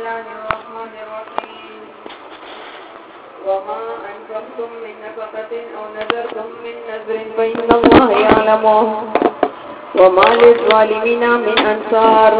الله الرحمن الرحيم وما أنفقتم من نفقة أو نذرتم من نذر فإن الله يعلمه وما للظالمين من أنصار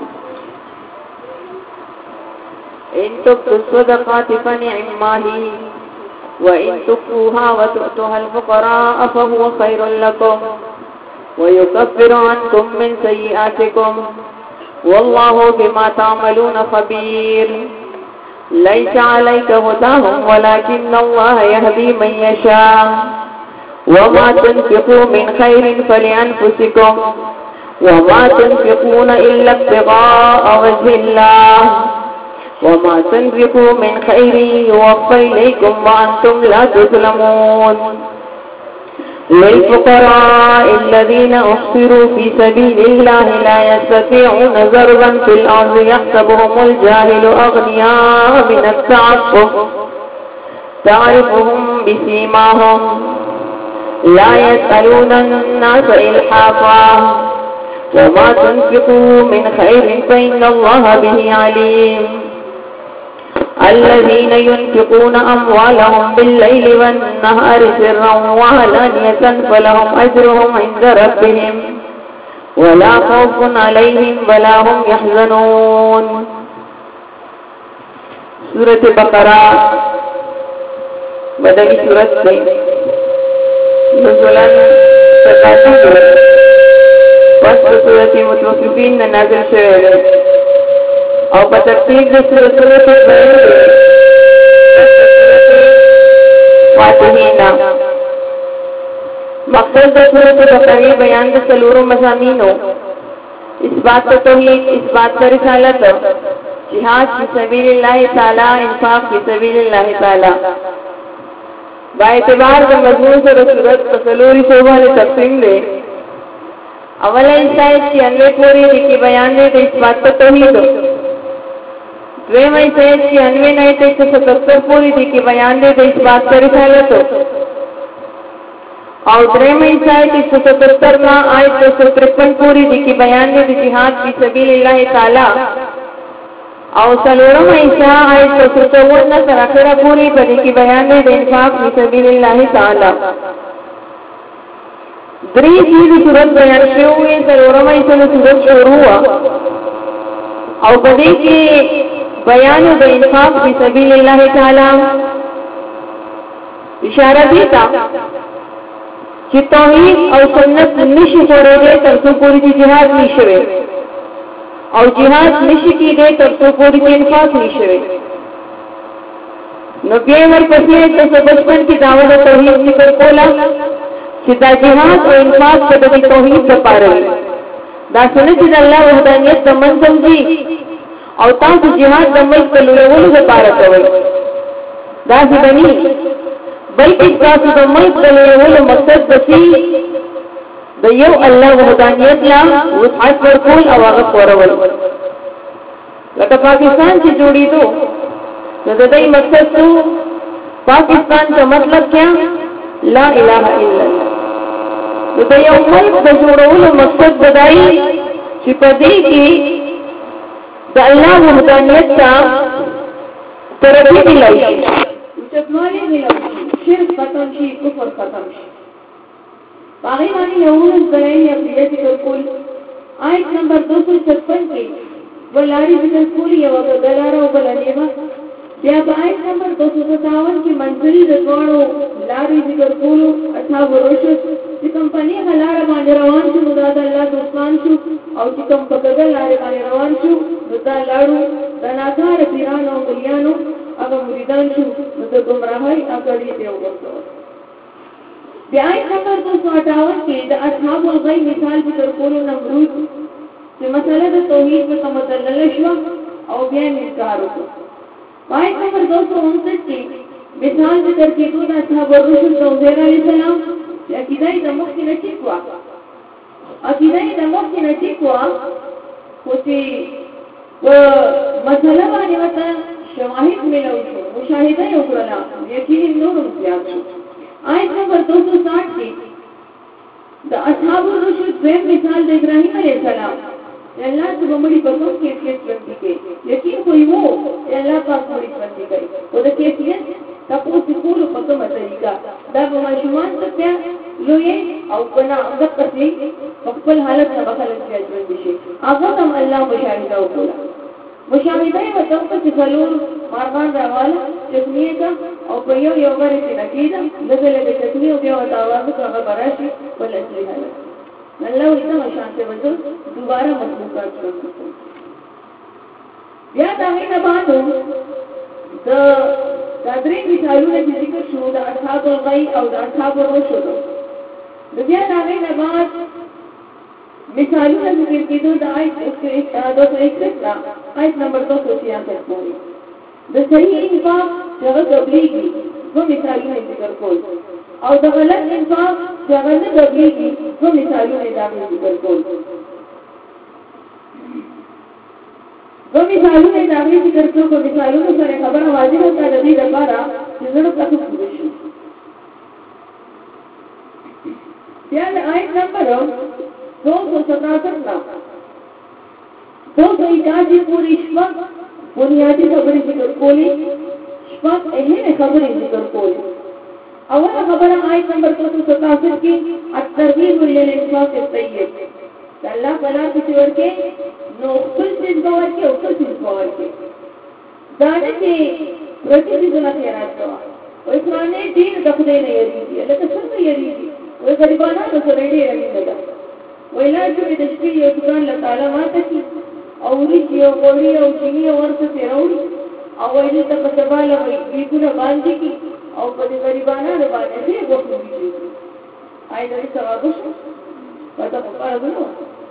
إن تبدوا الصدقات فنعما هي وإن تخفوها وتؤتوها الفقراء فهو خير لكم ويكفر عنكم من سيئاتكم والله بما تعملون خبير ليس عليك هداهم ولكن الله يهدي من يشاء وما تنفقوا من خير فلأنفسكم وما تنفقون إلا ابتغاء وجه الله وما تنفقوا من خير يوفى إليكم وأنتم لا تظلمون للفقراء الذين أحصروا في سبيل الله لا يستطيعون ضربا في الأرض يحسبهم الجاهل أغنياء من التعفف تعرفهم بسيماهم لا يسألون الناس إلحافا وما تنفقوا من خير فإن الله به عليم الذين ينفقون أموالهم بالليل والنهار سرا وعلانية فلهم أجرهم عند ربهم ولا خوف عليهم ولا هم يحزنون سورة بقرہ مدنی سورت سے نزولاً 87 پس سورت متوففین نازل شوئے او په ترتیب د سورۃ فاتحینا مقصد د سورۃ بقرہ بیان د څلورو مضامینو اثبات توحید اثبات رسالت جهاد فی سبیل الله تعالی انفاق فی سبیل الله تعالی با اعتبار د مضمون سره سورۃ څلوري شوبه تقسیم ده اوله آیت 96 پوری د بیان د اثبات توحید دویم آیت 96 نه ته 177 پوری دي کې بیان دی د اثبات رسالت او دریم آیت 177 نه آیت 153 پوری دي کې بیان دی د جهاد فی سبیل الله تعالی او څلورم آیت 154 نه تر اخره پوری دي کې بیان دی د انفاق فی سبیل الله تعالی درې دې صورت بیان شوی څلورم آیت له صورت شروع او په دې کې بیان د انفاق فی سبیل الله تعالی اشاره دی تا چې توحید او سنت نشي جوړېږي تر څو پوری جهاد نشوي او جهاد نشي کېږي تر څو پوری انفاق نشوي نو بیا ورپسې تاسو بچپن کې داوود توحید ذکر کولا چې دا جهاد او انفاق د توحید لپاره دا سنت د الله وحدانیت د منظم دي او تاسو جهاد د ملک په لورولو لپاره کوئ دا ځبني بلکې تاسو د ملک په لورولو مقصد دسی د یو الله وحدانیت لا وسعت ورکول او هغه خورول لکه پاکستان چې جوړېدو نو د دې مقصد څه پاکستان کا مطلب کیا لا اله الا الله د یو ملک د جوړولو مقصد بدایي چې په دې کې د الله وحدانیت ته ترغیب ملای شي چتمالي ملای شرک ختم شي کفر ختم شي باغی باندې یو ځای یې ذکر کول آیت نمبر 256 کې ولاری ذکر کول یو غلاره او بلنیما بیا آیت نمبر 257 کې منځري د ټولو لاري ذکر کول اصحاب ورشد چې کمپنی غلاره باندې روان شو نو دا د الله دوستان شو او چې کوم په دغه لارې باندې روان شو نو دا لاړو د ناکار پیرانو او مليانو هغه مریدان شو نو د گمراهۍ اکړې ته وګورئ بیا آیت نمبر 258 کې د اصحاب الغی مثال ذکر کول نمرود چې مسله د توحید په مدلل شو او بیا انکار وکړ آیت نمبر 259 کې مثال ذکر کېدو د اصحاب الرسل توحید علی السلام چې عقیده د مخکې نه ټیکوا عقیده د مخکې نه ټیکوا خو چې مسله باندې وته شواهد ملو شو مشاهده یې وکړه یقین نور زیات شو آیت نمبر 260 کې د اصحاب الرسل د مثال د ابراهیم علیه السلام الله ته بمړي په کوم کیفیت باندې کې یقین کوي وو الله پاک مړي باندې کوي او د کیفیت تاسو کول په کومه طریقه دا به ماشومان ته بیا لوی او بنا هغه پسې خپل حالت نه بخلک ژوند شي هغه هم الله مشاهده وکړه مشاهده یې وته په څلور مارغان راواله تسمیه کا او په یو غره کې نکیدا دغه تسمیه او بیا وتا आवाज هغه براشي ول اصلي حالت الله ویته شانته وځو دوباره مخلوقات شروع بیا دا نه باندې د درې مثالونه چې ذکر شو د اصحاب الغی او د اصحاب الرشد د بیا دا نه بعد مثالونه ذکر کېدو د آیت 261 آیت نمبر 266 پورې د صحیح انفاق هغه تبلیغي و مثالونه ذکر کول او د غلط انفاق هغه نه تبلیغي و مثالونه ذکر کول و مثالونه ذکر کول کو مثالونه سره خبره واضحه ده د دې لپاره چې زړه تاسو پوه شي بیا د آیت نمبر 267 پوری شپږ بنیادی خبرې ذکر کولی شپږ اهم خبرې ذکر کولی اوله خبره آیت نمبر 267 کې الترغیب للانفاق الطیب الله تعالی چې ورکه نو خپل څه ورکه او خپل څه ورکه دا نه چې پرتی دې نه خیرات کوه او اسلامي دین د خدای نه یریږي لکه څنګه یریږي او غریبانو سره دې یریږي ویلا چې د شپې یو دکان له تعالی ماته کی او ریږي او غوړي او چینی ورته تیروي او ویل ته په سباله وي بیګونه باندې کی او په دې غریبانو باندې دې وښوي آی دې ثواب شو پته په کار غنو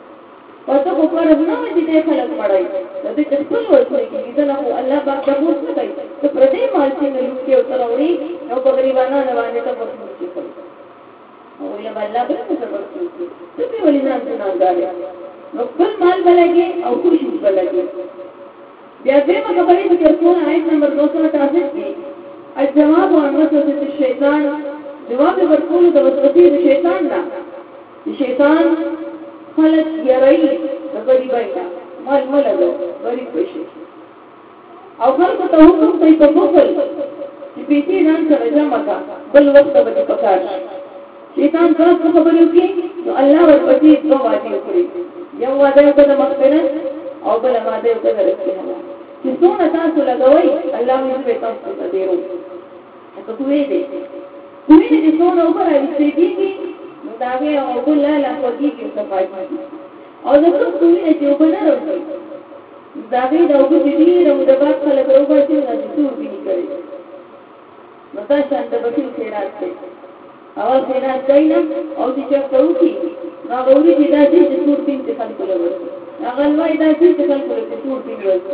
چې دې خلک پړای د دې خپل ورته کی دا نه الله پاک د موږ نه کوي ته پردې مال چې نه لوټي او تروي او په غریبانو باندې ته وښوي او یا الله به څه ورکړي ته په ولې ځان نه غواړي نو خپل مال بلګي او خوشي بلګي بیا دې خبرې ذکر کوم آیت نمبر 268 کې الجواب عن وسوسه الشیطان جواب ورکول د وسوسې د شیطان نه شیطان خلق یری د غریباینا مال ملګو غریب بشي او خلق ته حکم کوي په بخل چې پیسې ځان سره جمع کا بل وخت به پکار شیطان څنګه خبرې کوي نو الله ورپسې دوه وعده کوي یو وعده کوي د مغفرت او بل وعده کوي د رحمت چې څونه تاسو لګوي الله دې په تاسو ته دیرو اته کوی دې چې څونه وګورئ چې دې نو دا وی او بل لا کوي چې صفای او دا کوی چې وګورئ دا وی دا وګورئ چې دې نو د باد خلک وګورئ چې دا څه ورته کوي نو تاسو ته به څه خیرات کوي اول خیرات کینا او چې څو کی نو غوړي چې دا چې څور تین څه خلک لور هغه وای دا چې خلک لور څور تین ورته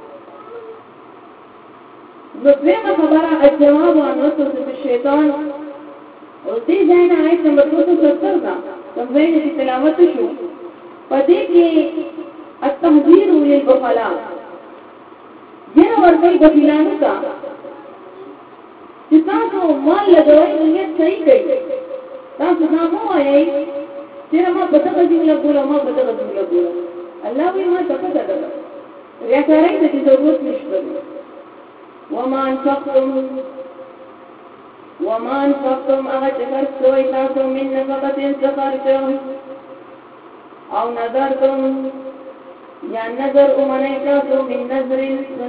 نو دغه خبره الجواب عن وسوسه الشیطان او دې ځای نه آیت نمبر 270 دا څنګه چې تلاوت شو پدې کې التحذير للبخلاء یره ورته بخیلانو کا چې تاسو مال لګوي نیت صحیح کوي تاسو نامو وایي چې ما پته کوي لګولا ما پته کوي لګولا الله وی ما پته ده ریاکارای ته ضرورت نشته وما انفقتم اغتفر سوئی تاسو من نفقت انتخارتم او نظرتم یا نظر امنی تاسو من نظر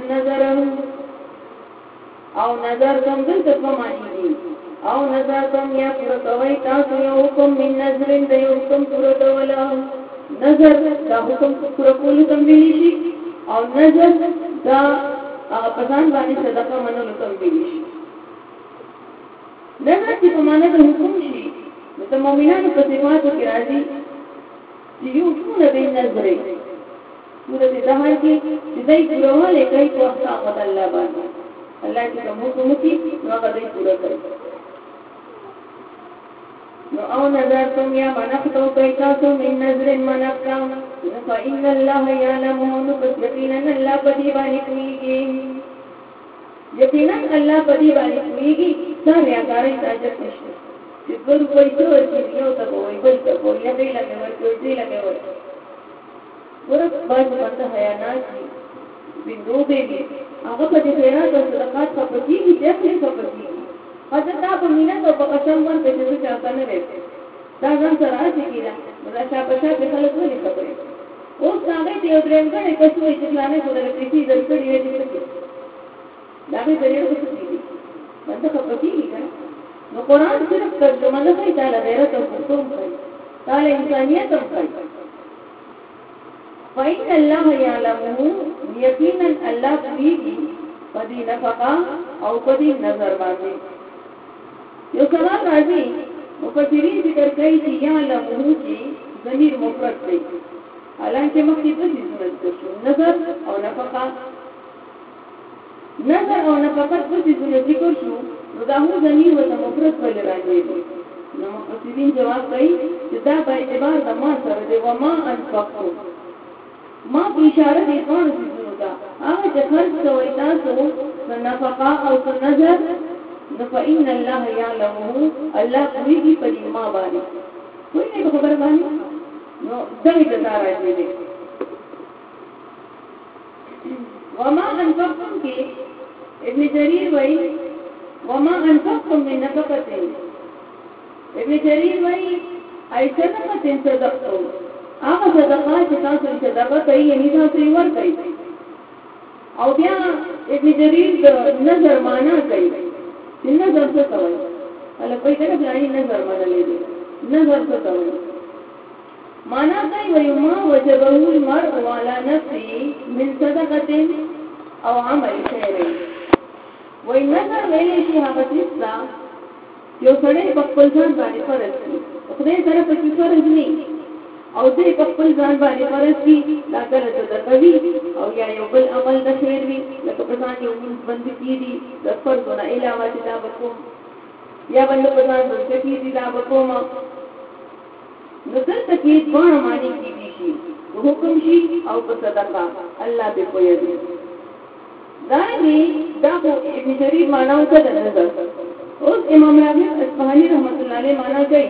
او نظرتم دلتا فمانی دی او نظرتم یا پرتوئی تاسو یا حکم من نظر دا یا حکم پرتولا نظر دا حکم پرکولو تنبیلیشی او نظر دا پسان بانی صدقه منولو تنبیلیشی نظر چې په معنا د حکم شي د مؤمنانو په صفاتو کې راځي چې یو ټول به نظرې سورۃ الدهر کې چې دای پرواله کوي په احکام الله باندې الله چې کوم حکم کوي نو هغه دای پوره کوي نو او نظر تم یا منقتو کوي تاسو من نظر منقتم فإن الله يعلم يقينا الله پدې باندې کوي یقینا الله پدې باندې کوي دا ریاکاري تاجت نشته چې ګور کوئی څو چې یو ته وایي بل ته وایي دې لکه ورته دې لکه ورته ورک باز بنده حیانات دي بندوبې دي هغه په دې خیرات او صدقات خپکیږي چې خپل خپکیږي حضرت په مینت او په قسم ورته چې چاته نه وي دا ځان سره راځي کیدا دا چا په شا په خلک ولې خبرې اوس هغه دې درېم کړي کڅوې چې پلانې په دې کې دې درکړي وي چې دا به دې ورته کیږي بنده خپکیږي کنه نو قرآن صرف ترجمه نه کوي تعالی غیرت او حکم کوي تعالی انسانیت هم کوي فإن الله يعلمه يقينا الله بيږي پدې نفقه او پدې نظر باندې یو سوال راځي مفسرین ذکر کوي چې يعلمه چې ضمیر مفرد دی حالانکه مخکې په دې صورت کې نظر او نفقه په دې صورت کې شو نو دا هو ضمیر وته مفرد ول راځي نو مفسرین جواب کوي چې دا په اعتبار د ما سره دی و ما انفقتم ما په اشاره دي څو څه دا هغه چې خرج کوي تاسو نفقه او نظر نو فإن الله يعلمه الله کوي په دې ما باندې کوئی نه خبر باندې نو دغه د راځي دي وما انفقتم کې ابن جرير وایي وما انفقتم من نفقه ابن جرير وایي اي صدقه صدقتم هغه صدقات چې تاسو یې صدقه کوي یعنی تاسو یې ورکړئ او بیا ابن جرير د نظر معنا کوي چې نظر څه کوي هله په دې کې نظر معنا لري نظر څه کوي معنا کوي وما وجبه المرء على نفسه من صدقه او عمل خير وای نظر ویلې چې هغه څه یو سړی په خپل ځان باندې فرض کړي خدای سره په فرض نه او دې په خپل ځان باندې فرض کړي دا کله ته کوي او یا یو بل عمل د خیر وي لکه په ځان یو بند کیږي د فرضونه علاوه چې دا وکوم یا بل په ځان د کیږي دا وکوم نو دلته کې دوه معنی کیږي شي حکم شي او په صدقه الله به کوي دا ابن جرير معنا وکړه نظر اوس امام راغب اصفهاني رحمت الله علیه معنا کوي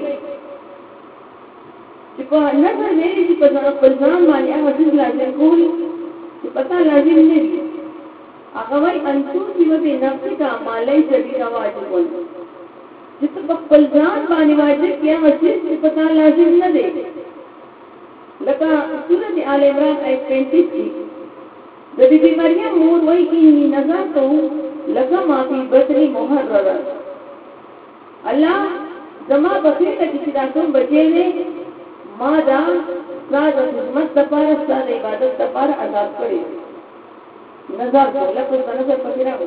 چې په نظر ویلي چې په ځان باندې هغه څه لازم کول چې پتا لازم نه دي هغه وايي انتو چې په نفس کا مالای سړي کا واجب ول چې په خپل ځان باندې واجب کیا مسجد چې پتا لازم نه دي لکه سورۃ آل عمران آیت 35 د بیبي مریم مور وایي چې نظر ته لکه ما په بطنی محرر الله زما بخیر ته چې تاسو بچي نه ما دا ساده خدمت لپاره ساده عبادت لپاره آزاد کړی نظر کوله په نظر پکې راغلی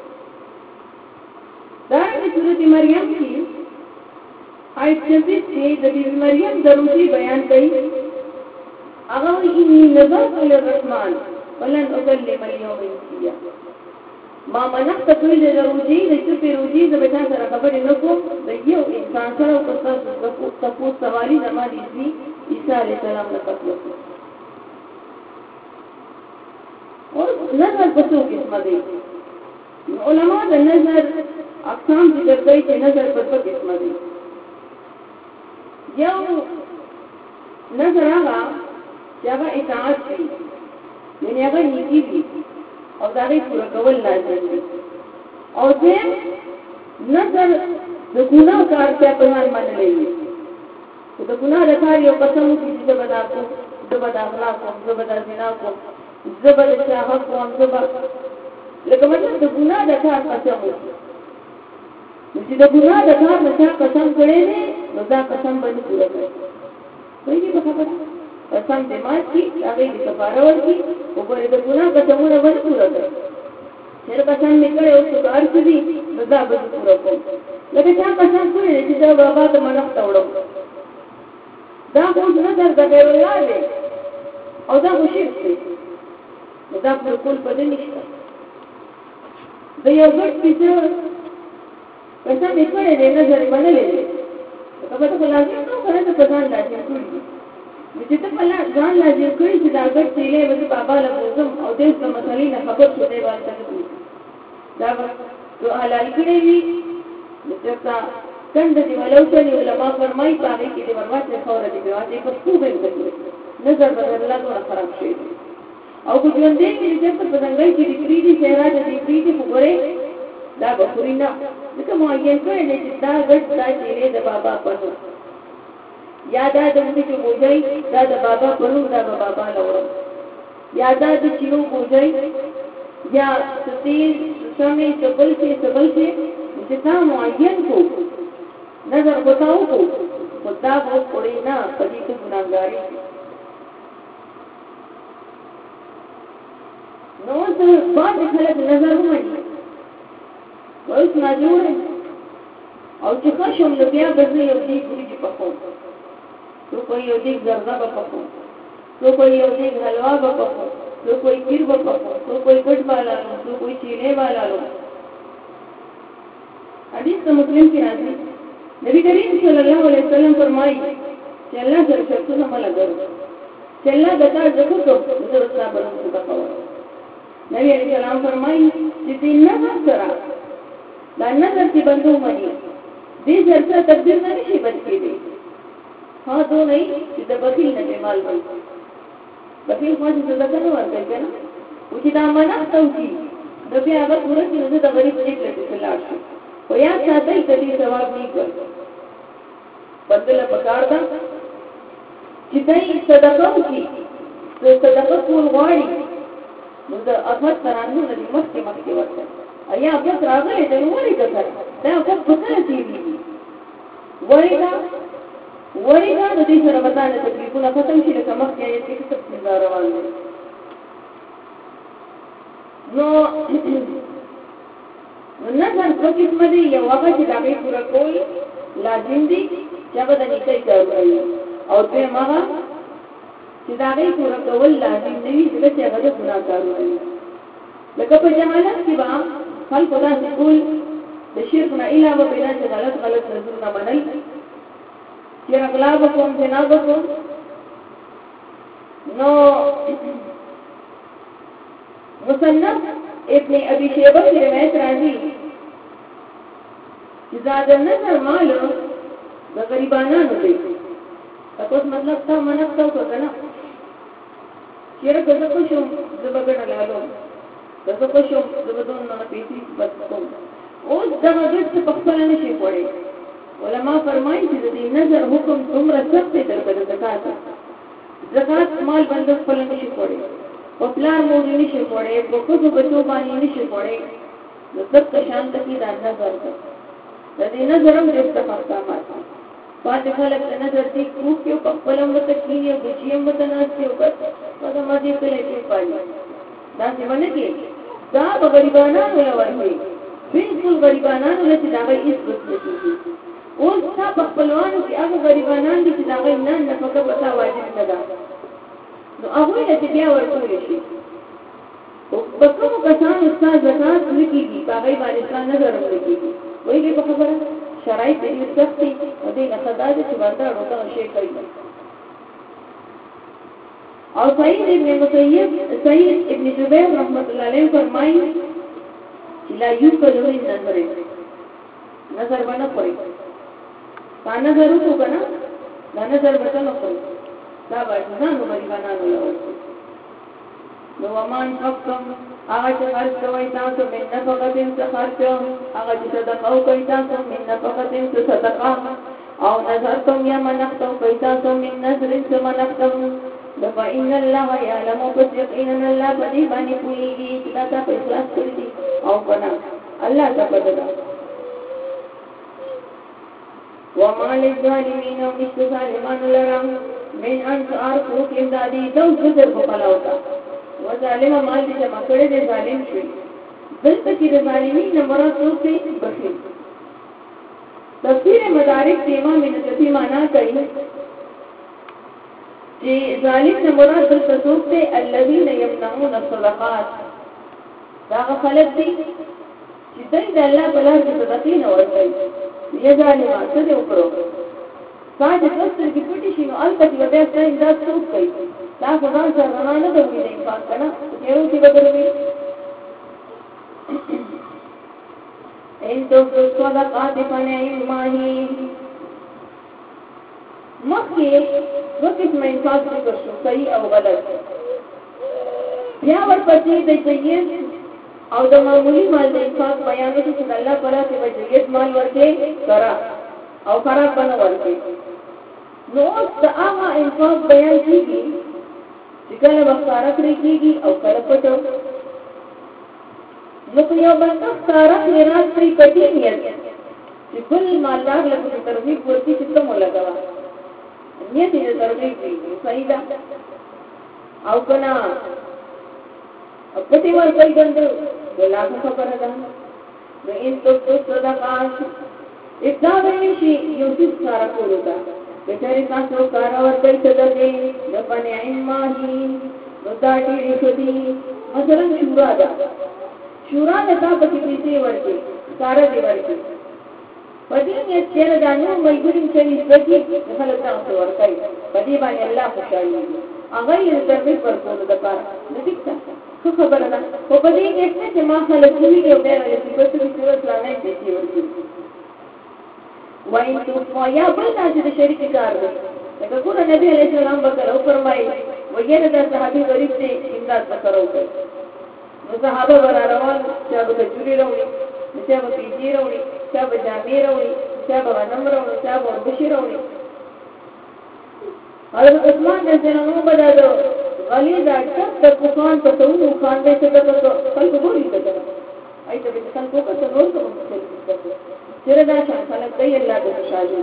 دا د سورۃ مریم کې آیت 26 کې د بیبي مریم ضروري بیان کړي هغه یې نظر للرحمن ولن اكلم اليوم انسيا ما منعت كل روجي لچپه روجي د بچا سره خبرې نکوم د یو انسان سره او تاسو سوالي زمادي دي عيسى عليه السلام نه پاتلو او نظر پسو قسمه دي علماء د نظر اقسام ذکر کوي چې نظر په څو قسمه دي یو نظر هغه چې هغه اطاعت کوي یعنی هغه نیکی دي او دا غي پورا کول لازم دي او دې نظر د ګناه کار ته په ځان باندې لګي د ګناه د کار یو قسم چې د بدا کو د بدا اخلاق او د بدا زنا کو د بدا شهوت او د بدا لکه مطلب د ګناه د کار قسم چې د ګناه د کار نه قسم کړي نه نو دا قسم باندې پورا کوي کوي په خبره قسم دې ماتي هغه دې کفاره ورکړي او په دې ګناه قسمونه باندې پورا کړي چې قسم میکړي او څو کار دي نو دا به پورا کوي لکه څنګه قسم کړي چې دا بابا ته منښت وړو دا خو نه درته غیر الله دی او دا خو شرک دی دا په کول پدې نشته د یو ګټ پیڅه قسم میکړي دې نظر باندې لري کله ته لازم نو کنه ته ځان لازم کړی چې ته په ځان لازم کړی چې دا ګټ تیلې وځي بابا له وزم او دې څه مسلې نه خبر شو دی باندې دا نو حلال کړی وي چې تا څنګه دی ولو چې علماء فرمایي پاره کې دی ورواته خوره دی واته په خوبه کوي نظر بدل الله دونه خراب شي او کو ژوندې کې چې په څنګه کې د پریدي سیرا د پریدي خبره دا بخورینا دغه معین کړي چې دا غټ دا چیرې د بابا پنو یا دا د موږ چې وځي دا د بابا پنو دا د بابا لور یا دا د چینو وځي یا ستې سمې سبل چې دا معین کو نظر بتاو کو خدا وہ پڑی نا پدی تو گناہگاری نو تو بعد خلق نظر مانی وایس ما جوړ او چې خشم لګیا بزنی یو دی ګوري په پخو تو کوئی یو دی زردا په پخو تو کوئی یو دی حلوا په پخو تو کوئی کیر په پخو تو کوئی کټ والا تو کوئی چیلے والا لو حدیث مسلم کې راځي نبی کریم صلی الله علیه وسلم فرمایي چې الله سره شرطونه ملګرو چې الله دتا ځکو ته درسته باندې وکړو نبی علیہ السلام فرمایي چې دې نظر سره دا نظر چې بندو مانی دې ځکه تقدیر نه شي بچی دي ها ته نه چې د بخیل نه مال وي بخیل خو چې صدقه نه ورکړي کنه او چې دا منښت وکي د بیا هغه پوره چې د غریب دې په لاس شي او یا ساتي کدي ثواب نه کوي بدل پکار دا چې دای صدقه وکي د صدقه کول غواړي نو د احمد ترانو د مخکې ورته ایا په راغلي د نورې کړه دا په پته دی ورېدا د دې سره وطن تکلیفونه ختم شي لکه مخکې یې چې څه روان دي نو نظر په قسمه دی یو هغه چې دا به پورا کول لازم دي چې هغه د نیکۍ کار کوي او دوی هغه چې دا به پورا کول لازم نه وي چې هغه د ګناه کار کوي لکه په جمالات کې با خلق دا سکول د شرک نه علاوه پیدا چې غلط رسولونه منل چې اغلا وکوم چې نه وکوم نو مصنف ابن ابي شيبه کی روایت راځي چې زاد نظر مال د غریبانو دی تاسو مطلب تا منښت وکړه چیرې څه کو شو زبګړه لالو څه کو شو زبدون نه پیسې بس کوم اوس دا غږ څه په خپل نه شي پوره علماء فرمایي چې د نظر حکم څومره سخت دی د زکات مال باندې خپل نه شي پوره او پلان مو نه شي پوره په کوڅو بچو باندې نه شي پوره د سب شانت کی د نظر د دې نظرم د استفاقامات پاتې خلک د نظر دې کو کې په خپل مت کې یو بچیم مت نه شي او په د ماضي په لټه پالي دا څنګه کې دا غریبانو ولوري بالکل غریبانو لته دا به هیڅ څه نه اوس تا په خپلوانو کې هغه غریبانان دي چې دا غي نه فقط وتا واجب نه ده نو هغه ته بیا ورکول شي او په کومو کسانو استاد زکات لکېږي هغه باندې ځان نظر لکېږي وایي په خبره شرایط دې سختي او دې نه خدای چې ورته ورته شي کوي او سعید ابن جبیر رحمت الله علیه فرمایي چې لا یوکل من نظر باندې کوي تا نظر وکړه کنه دا نظر وکړه نو دا باندې ځانو باندې باندې نو ومان حکم هغه چې خرج کوي تاسو من نفقتین څخه خرج هغه چې صدقه کوي تاسو من نفقتین څخه صدقه او نظر تم یا منختم کوي تاسو من نظر څخه منختم فإن الله يعلم بصدقنا الله بدی باندې پوریږي چې دا په اخلاص کړی او کنه الله تبارک وما للظالمين مستظالمان لرم من انصار فوق امدادي دو جزر فقلاوتا وظالم مال دي جمع کړي دي ظالم شوی دلته کې د ظالمین مراد څه بخیل تفسیر مدارک دیما من نجفی معنا کوي چې ظالم نه مراد دلته څه الذين يمنعون الصدقات دا خلک دي چې د الله په لار کې صدقې نه ورکوي یا ظالمان څه دی وکړو ساده کستر کې پټی شي نو البته بیا څنګه دا څوک کوي دا خدای سره نه دی ویلې پات کنه یو چې بدلوي ان تو صدقات فنعم ماهي مخکې دو قسم انفاق ذکر شو صحیح او غلط بیا ورپسې د جید او د معمولی مال د انفاق بیان وکړي چې الله تعالی ته جید مال ورکړي کرا او خراب بنه ورکړي نو د هغه انفاق بیان کیږي چې کله وقاره کیږي او کله پټو نو په یو باندې ښکارا خیرات پرې کټی نیت چې بل مالدار له ترغیب ورته چې ته مولا نیت دې ترغیب دی صحیح ده او کنا پټي ورته ګندو ګلابه خبره ده نو ان تو صدقات اطلاع ویشي یو څه سره کولو دا کچاري تاسو کار ورته صدقه د پنه ایماهي نو دا ډېری شدي مثلا شورا ده شورا د تاسو کې پیسې ورکړي ساره دی ورکړي پدې یې چې دانو ملګری چې ځکه خلک تاسو ورکړي پدې باندې الله خوشاله هغه یې ترې ورکول د کار نتیک څه خبره ده په پدې کې چې ما خلک دې یو ډېر چې په څه کې ورسلانه پیسې ورکړي وای تو یا بل تاسو د شریک کار دی لکه ګور نبی علیہ السلام وکړو فرمایي وګړه د صحابي غریب ته امداد وکړو نو صحابه ورانوال چې به کجوري راوړي چې به پیږي راوړي چې به جامې راوړي چې به غنم راوړي چې به وربشي راوړي حضرت عثمان رضی الله عنه بدادو غلی دا ټک کوفان په توو خان دې څه کړو خلک ګوري ته ایته به خلکو په نور څه چیرې دا چې خلک دی الله دې خوشاله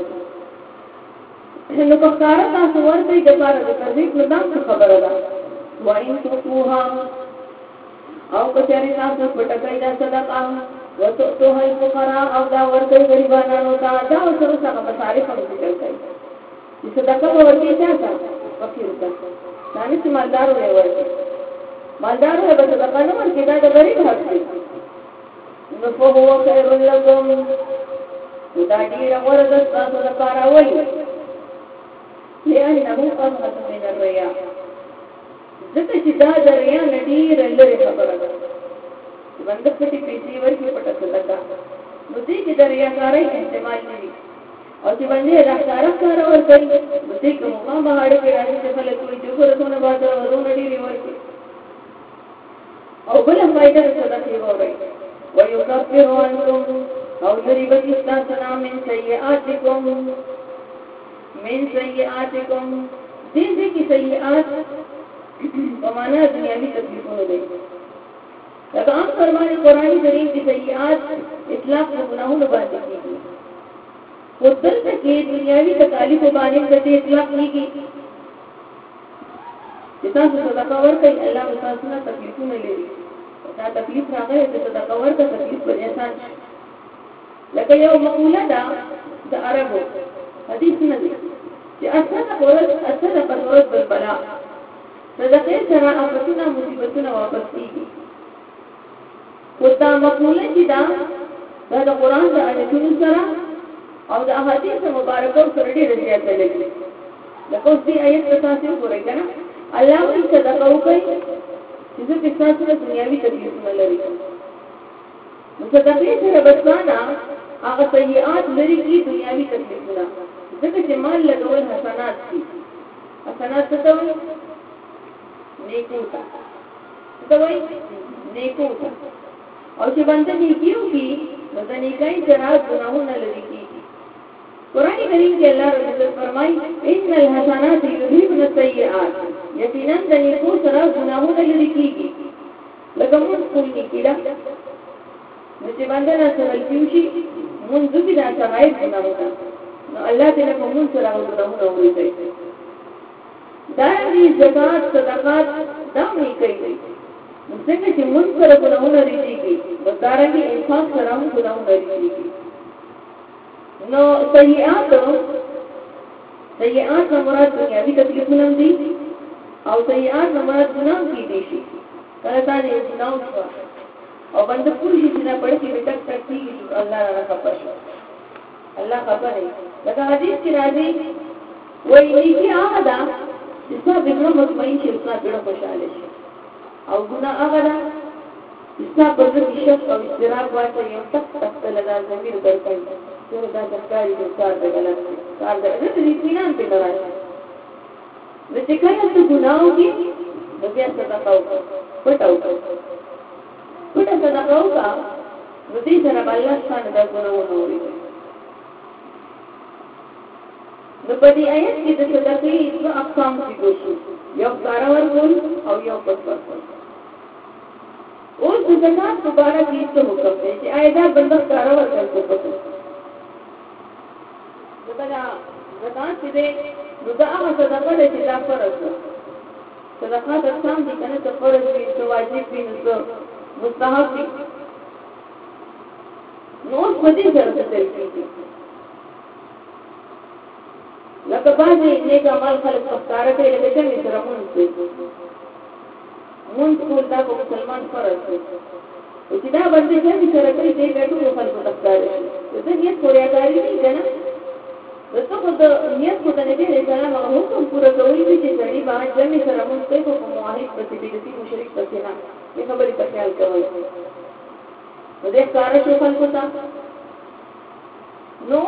نو په کار تاسو ورته د لپاره د ترغیب نو دا خبره ده وایي توها او کچاري تاسو پټکای دا صدقه وته ته هي فقرا او دا ورته غریبانو ته دا سره څنګه په ساري په ذکر کوي چې صدقه ورته چاته فقیر ته ثاني چې مالدار وي ورته مالدار وي به صدقه نه ورته دا د غریب حق دی نو په هو خیر لكم دا ډیر ورته تاسو لپاره وایي لأنه قصد من الرياء ځکه چې دا دریا نډیر لري خبره ده باندې پټي پیسې ورکې پټه صدقه نو دې کې دریا کاري استعمال دي او چې باندې راځاره کار ورکړي نو دې کومه ما هاړه کې راځي چې خلک کوئی چې ورته بعد ورونه ډیر ورکي او بل فائدہ صدقه ووري ويكفر عنكم او ذريب استثناء من سيئاتكم دې کې سيئات ومانا دنیاوی تکلیفونه دي لکه عام فرمایي قرآني کریم کې سیئات اطلاق په ګناهونو باندې کیږي او دلته کې دنیاوی تکالیف باندې د اطلاق کیږي چې تاسو صدقه ورکړئ الله تاسو نه تکلیفونه لري دا تکلیف راغلی چې صدقه ورکړئ تکلیف په انسان لکه یو مقوله ده د عربو حدیث نه دی چې اثر پر بالبلاء صدقه سره افتونه مصیبتونه واپس کیږي او دا مقوله چې دا د قران د آیتونو سره او د احادیث مبارکو سره ډېر زیات لګي لکه اوس دې آیت تاسو وګورئ کنه الله دې صدقه وکړي چې دې تاسو ته دنیاوی تکلیفونه لري نو صدقه سره بچانا هغه سیئات لري کی دنیاوی تکلیفونه ځکه چې مال لګول حسنات دي حسنات څه وایي نیکو ته وایي نیکو او چې باندې نیکیو کی باندې نیکای سره ګناهونه لري کی قرآن کریم کې الله رب عزت فرمایي ان الحسنات یذهبن السیئات یقینا د نیکو سره ګناهونه لري کیږي لکه موږ کولی کیدا نو چې باندې نه سره کیږي موږ دې دا څنګه ګناهونه نو الله دې په موږ سره ګناهونه وړي دا دې زکات صدقات دا نه کوي ځکه چې موږ سره ګناهونه لري کیږي ودارنګ انفاق سره هم ګناهونه لري کیږي نو سیئات مراد دنیاوی تکلیفونه دي او سیئات مراد ګناه کی دي شي کله تا دې ګناه شو او باندې پوری شي نه پړ کې ټک ټک کی الله نه خبر شو الله خبر دی دا حدیث کې راځي وایي چې هغه دا چې څنګه به مطمئن شي څنګه خوشاله شي او ګناه هغه دا چې څنګه به شک او استراحت واچي یو تک تک لږه زمير درکړي دا ځکاري د کار د غلط کار د دې اطمینان په لاره نو چې کله څه ګناه وکړي نو بیا صدقه وکړه پټه وکړه پټه صدقه وکړه نو دې سره به الله ستاسو د ګناهونو وړي نو په دې آیت کې د صدقې دوه اقسام ذکر شو یو ښکاره ورکول او یو پټ ورکول اوس د زکات مبارک یې څه حکم دی چې آیا دا بنده ښکاره ورکول کو پټ دا زکات چې دی نو دا هغه صدقه ده چې دا فرض ده صدقات اقسام دي کنه څه فرض دي څه واجب دي څه مستحب دي نو په دې سره څه کوي لکه باندې نیک عمل خلق ښکارا کوي لکه څنګه سره مونږ ټول دا مسلمان فرض دي او چې دا باندې څنګه سره کوي دې ټول خلق ښکارا کوي دا نیت پوریا کوي نه کنه دغه د نیت په نبی رسول الله حکم پورا کوي چې ځړي باندې ځمې سره مونږ ته په موحد پتی دي مشرک پتی نه په خبرې په خیال کوي نو دې کار شو خلکو ته نو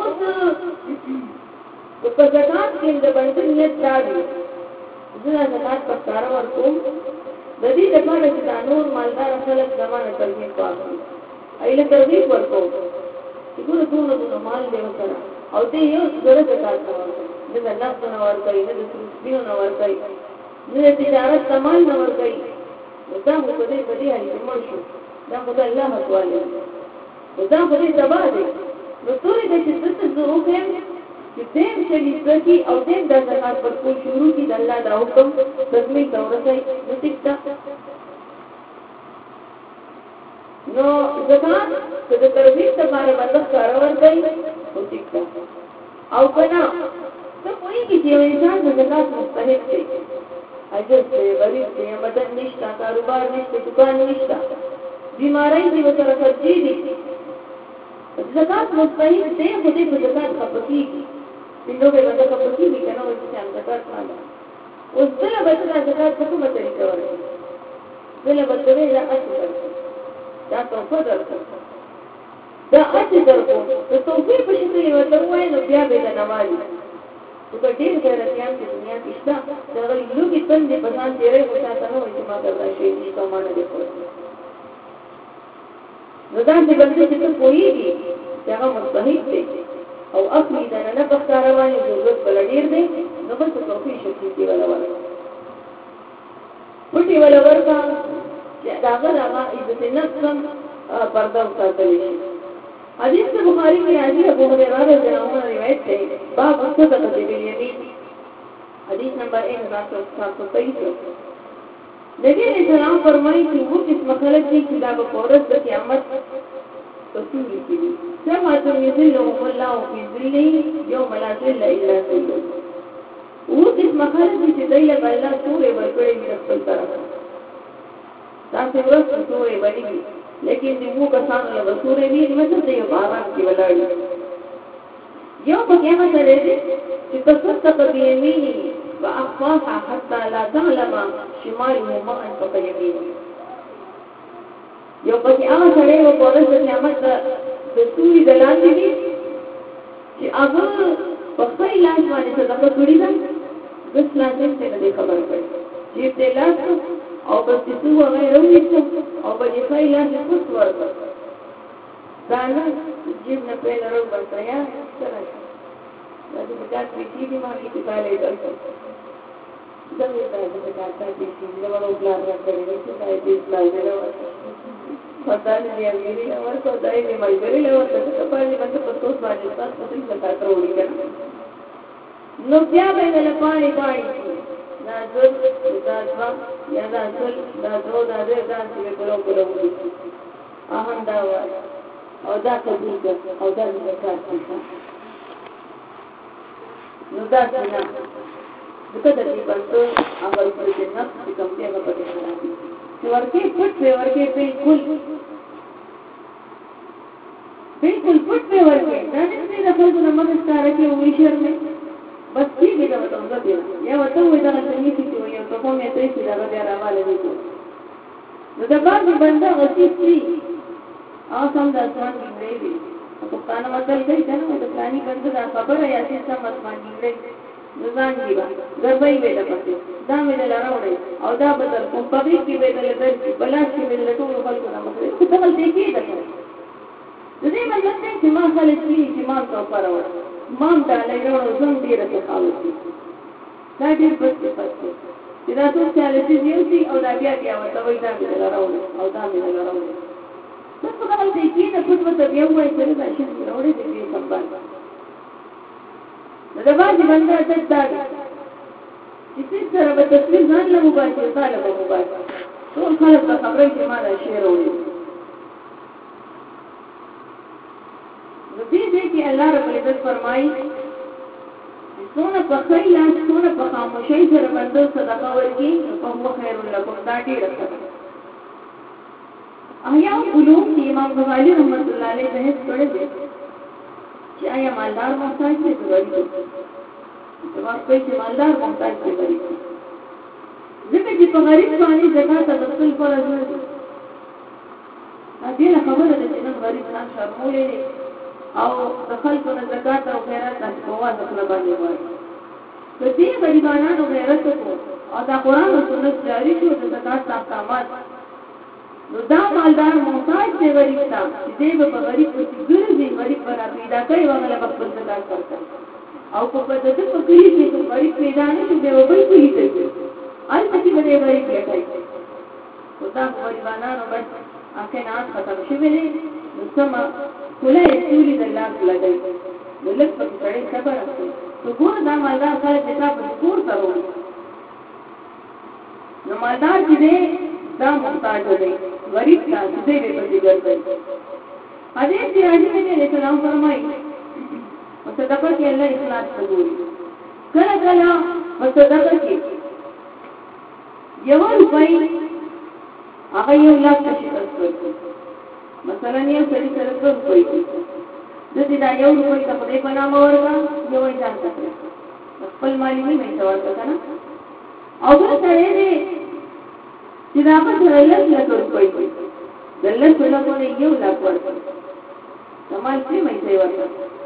په زکات کې د باندې نیت راځي ځکه زکات په کار ورکو د دې لپاره چې د نور مالدار خلک زمانه ترغیب واخلي ایله ترغیب ورکو چې ټول مال دی وکړه او دې یو زړه زکات ورکړي د الله په نور کوي د سپینو نور کوي د تجارت سامان نور کوي دا په دې هلي مرشو دا په الله متواله دا په دې تبا دي نو ټول دې چې څه ضرورت ہے چې دې چې لږی او دې د زکات پر کو شروع کی د الله د حکم تسمیه تورسای نو ټیکتا نو زکات د ترغیب لپاره باندې کارول کوي او ټیکتا او کنا ته کوئی کی چې انسان د زکات مستحق دی اجر ته غریب دی مدد نشته کاروبار نشته دکان نشته بیماری دی وسره خرچي دي زکات مستحق دی خو دې په زکات خپکی دینو به باندې خپکی دي کنه ورته چې زکات نه ده اوس دله به زکات په کومه طریقه ورکړي دله به ته لا اصل دا توفه درکړه دا اته درکو ته توفه په شته یو ته وای نو بیا به د نمازي په ډیر غیرتيان کې دنیا کې شته دا غوړي کې څنګه په ځان تیرې وتا ته نو چې ما درته شي نشته مانه دي نو دا چې باندې چې کوئی دي هغه مستحق دي او اصلي دا نه په کار باندې ضرورت بل ډیر دي نو بس توفه شي کې ولا پټي ولا ورکا چې دا هغه عزت نفس پردہ ساتلی شي حدیث بخاری میں راضی ابو ہریرہ رضی اللہ عنہ روایت ہے باب صدقۃ بالیمین حدیث نمبر 1723 نبی علیہ السلام فرمائے کہ وہ کس مخلوق کی کتاب فورت قیامت رسول کی سمعت یذلهم الله فی ذلہ یوم لا ذل الا ذلہ وہ کس مخلوق کی ذل الله سورہ ورکړي د خپل طرف تاسو ورته سورہ ورکړي لیکن دې وو کسان له وسورې وی مطلب دی باران کې ولاړی یو په هغه سره دې چې تصدق بيمينه واخفاها حتى لا تعلم شماله ما انفق يمينه یو په هغه سره و په ورځ قیامت د سوري دلاندې دي چې هغه په خپل لاس باندې صدقه کړی ده د څلاتې څخه خبر کړي چې دې لاس او بس چې هغه راوېست او په دې ځای لاندې پوس ورته دا نه جیب نه په لارو ورته یا سره دا د بچا کې دې ما کې پاله درته دا یې دا د بچا کې چې نو ورو بلار راکړي چې دا دې بلار ورته خدای دې امري ورته دای دې ملګری له ورته په پاله باندې په توس باندې تاسو په څه کار وړي نو بیا به نه پانی دا ځل دا ځوا یا دا ځل دا دو دا دې دا چې کولو وي اهم دا وای او دا قبول او دا زکات نو دا څنګه دغه د دې پښتو هغه په دې نه چې کوم څه هغه پټه راځي چې ورکه پټ په ورکه بالکل پټ په ورکه دا دې د خپل نمبر ستاره کې وې شهر نه بس کیږي دا وته دی یا وته وې دا څنګه چې یو څه کومه ته چې دا بیا راواله دي نو دا باندې بنده غوښتي چې سم د اسمان دی په کانه متل کوي کنه د پلاني بنده دا خبره یا چې سم اسمان دی ځان دی غربای به لپاره دا مې لراوړې او دا بدل کوم پدې کې به دلته بلاش کې به له ټولو خلکو نه مخې څه ډول دی کې ده د دې مطلب دی چې ما خلک چې ما څو پرور ما دا لراوړو ځم ډیره ښه خالص دا ډیر پټ پټ چې دا ټول چې دیوسی او دا بیا ورته وای دا مې لراوړې او دا مې لراوړې څه ډول دی کې ده په څه بیا وای چې دا شي لراوړې دې سمبال دا باندې باندې تاسو چې سره به تصویر ځان له مباشر طالب مباشر ټول خلک په خبرې کې ما دا شعر وایي نو دې کې الله رب العزت فرمایي څونه په خیال څونه په خاموشۍ سره باندې صدقه ورکړي په هو خیر لكم دا ډیره ښه آیا علوم کې امام غزالی رحمت الله علیه بحث کړی دی چې آیا مالدار محتاج دی غریب جواب کوي چې مالدار محتاج دی غریب ځکه چې په غریب باندې زکات د خپل فرض نه دي دې خبره ده چې نن غریب ځان شرمولې او د خلکو نه زکات او خیرات د قوت خپل باندې وایي په دې غریبانو غیرت کو او دا قران او سنت جاری شو د زکات احکامات نو دا مالدار محتاج دی غریب ته چې دې په غریب کې ګرځي غریب پر پیدا کوي هغه په خپل زکات ورکړي او په دې په کلی کې چې غریب پیدا نه شي به وبې کلی ته البته چې به غریب لټای خدا غریبانو بس اخه نه ختم شي ویلې نو سما کله یې د لاس لګای د لږ په ځای خبر راځي تو ګور دا مالدار سره چې تاسو کور سره نو مالدار چې دا محتاج دی غریب ته دې به پدې ګرځي حدیث دی راځي نه سلام فرمایي صدقه کې الله اخلاص کوي کله کله صدقه کې یو روپۍ هغه یو لاک شي تاسو مثلا یو سړي سره روپۍ د دې دا یو روپۍ ته په دې نام ورکا یو یې ځان کړ خپل مالی نه مې ورکا کنه او دا سړی دې چې دا په لږ لږ روپۍ د لږ لږ په یو لاک ورکا سمال څه مې ورکا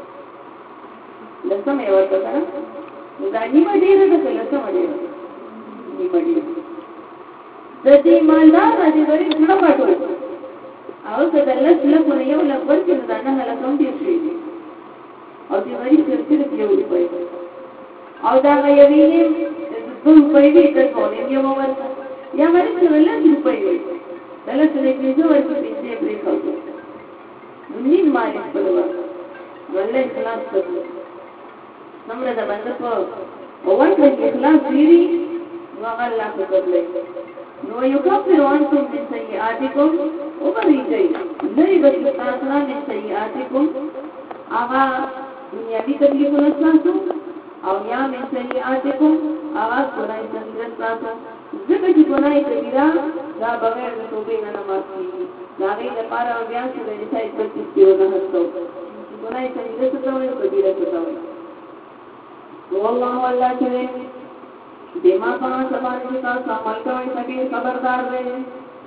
لسم یې ورته کړه نو دا نیمه ډیره ده که لسم ډیره نیمه ډیره د دې مالدار راځي غریب نه پټو او که د لس لکونه یو لک ورکړي نو دا نه لکم ډیر شي او دې غریب صرف یو روپۍ او دا یوې نیم دو روپۍ وي د ټولې یو ورته یا غریب سره لس روپۍ وي د لس نه پیسې ورکړي پیسې پرې کوي نو نیم مالک په ورته ولې خلاص کړو نمره دا باندې په ورته اخلاص دیری نو الله په قبله نو یو کافر وانتم من سیئاتکم او بریږي لری بچ تاسو نه من سیئاتکم هغه دنیاوی تکلیفونه تاسو او یا من سیئاتکم هغه ګناه څنګه تاسو ځکه چې ګناه کبیره دا بغیر د توبې نه ماتي دا غي لپاره بیا چې د دې ځای په کې ونه هڅو ګناه څنګه ستوي کبیره ستوي والله الله چره دیما پانا سبانی کا سامل کوئی سکے خبردار رہے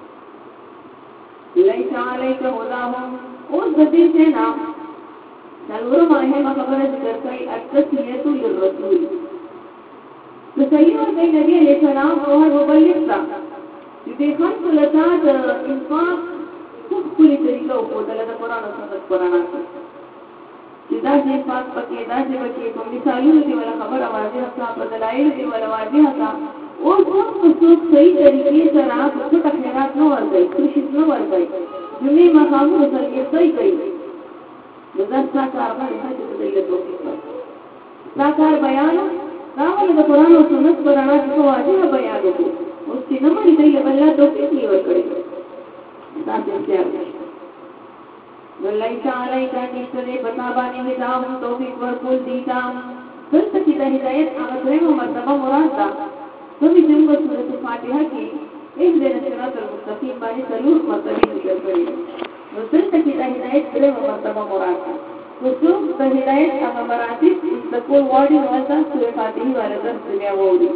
لیسا علیک ہداہم اس ذدی سے نام نلور ماہے مخبر ذکر کئی التسلیت للرسول تو صحیح اور کئی نبی علیہ السلام روحر مبلغ تھا کہ خلق لطاعت انفاق خود کلی طریقہ اپوتا لگا قرآن و سنت قرآن آتا دا چې پاک پکې دا چې پکې په مثالونو دی ولا خبر اوازه حتا په دلایل دی ولا واضح حتا او څوک صحیح طریقې سره په خیرات نو ورځي خوشی نو ورځي دني مقامو سره یې ځای کوي دا څنګه کار باندې چې دې له توفیق دا کار بیان راول د قرآن او سنت پر اړه څه واضح بیان وکړي او چې نو دې له الله توفیق یې ورکړي دا څه ولیسا علیکا نشتره بطابانی ہداهم توفیق ورکول دیتا دلتا کی دا ہدایت آغترین و مرتبہ مراد دا کمی جنگو سورت فاتحہ کی اہدین صراط المستقیم بانی سلور مرتبی ذکر کری دلتا کی دا ہدایت درین و مرتبہ مراد دا وصوب دا ہدایت آغا مراتب استقول وارڈی وزا سورت فاتحی والا درس دنیا ووڑی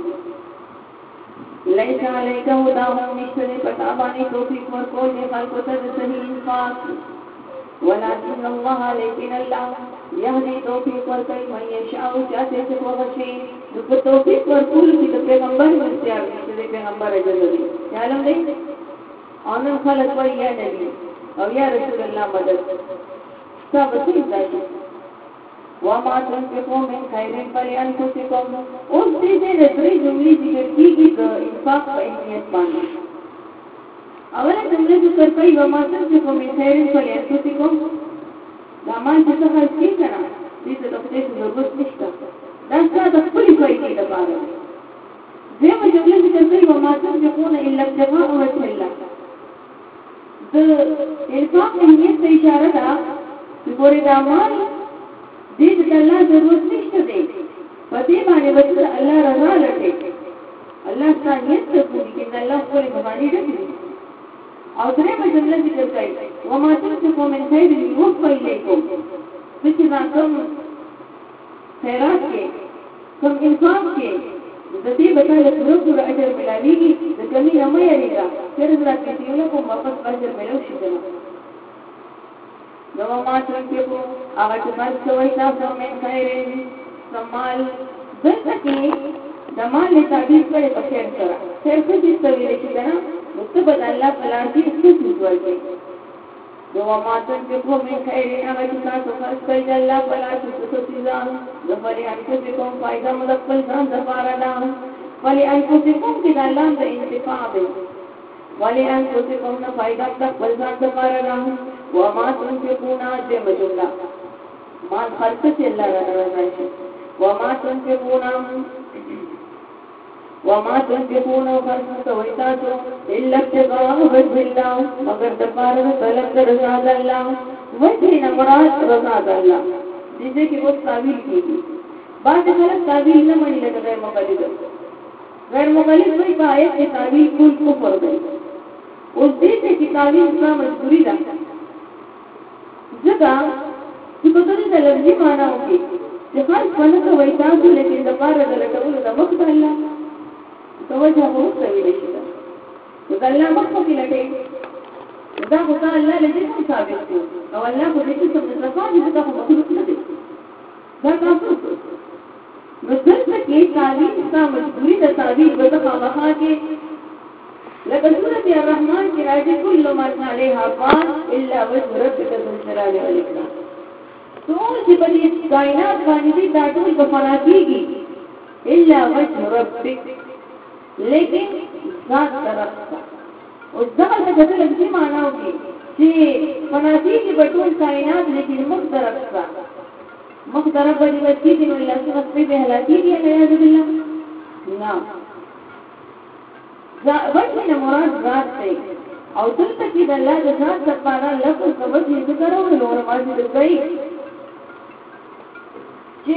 لیسا علیکا ہداهم نشتره بطابانی توفیق ورکول خلقو تر صحیح انفاق ولكن الله لكن الله يهدي توفيق ورکړي من يشاء چاته څه وغشي په توفیق ورکول چې د پیغمبر مستیار چې د پیغمبر اجازه دي یالم دی او نن خلک وایي یا نبی او یا رسول الله مدد څه به څه وما تنفقوا من خير فلأنفسكم اوس دې درې جملې ذکر کیږي د انفاق په اهمیت باندې اوله جمله ذکر کوي وما تنفقوا من خير فلأنفسكم دا مال چې څه خرڅ کیږي کنه دې ته د پیسې ضرورت نشته دا څه د خپل فائدې لپاره دغه جمله ذکر کوي وما تنفقون الا ابتغاء وجه الله د انفاق اهمیت ته اشاره ده چې ګورې دا مال دې ته الله ضرورت نشته دی په دې باندې وځه الله رضا لټي الله ستاسو ته پوری کې الله خپل باندې ډکې او درې په جمله ذکر کوي وما تنفقوا من خير يوفى إليكم چې کوم خیرات کې کوم انفاق کې د دې بدله پوره اجر ملایږي د کمی نه مې یریږي چې رضا کې یو کوم واپس اجر ملو شي نو ما تنفقوا هغه چې خرڅ کوي تاسو من خیر سمال دلته کې د مال تعبیر کړي په خیر سره خیر څه دې ویل چې دا مستبد الله په لار کې څه څه ورکړي نو ما تنفقوا من خیر هغه چې تاسو خرڅ کوي الله په لار کې څه څه ځان د پرې انفس کوم فائدہ مدخل ځان زفاره ده ولی انفسکم کې د الله د انتفاع ده ولی انفسکم نه فائدہ مدخل ځان زفاره ده وما تنفقون جمع جملة مال خلقت الله رضا وما تنفقون خلقت ويتاتو إلا ابتغاء وجه الله مگر دفارة طلب رضا الله وجه نمرات رضا الله جسے کہ وہ تعویل کی بعض خلق تعویل نہ مانی لگا غیر مقلد کوئی آیت کے تعویل کل کفر گئی اس دن سے کی تعویل کا مجبوری دا ځکه چې په دې د لفظي معناو کې چې خاص فن کوي تاسو لیکن د پاره د لټولو د وخت الله توجه مو کوي نشي دا الله مخ کې لټي دا خو الله لږه کوم ثابت دی او الله په دې کې څه مصرفات دي دا خو مخلوق نه دي دا تاسو نو څنګه کې تعلیم کا مجبوری د تعبیر په خامخا کې لکه سورۃ الرحمن کې راځي کله ما علیها فان الا وجه ربک ذو الجلال والاکرام ټول چې په دې کائنات باندې دا ټول په فنا کېږي الا وجه ربک لیکن ذات طرفه او ځکه چې د دې معنی وکړي چې فنا کېږي په ټول کائنات لیکن مخترفه مخترف باندې وکړي نو الله سبحانه به هلاکېږي یا بالله نه وجه مراد ذات دی او دلته کې د الله د ذات لپاره لفظ د وجه ذکر او نور ماضي د کوي چې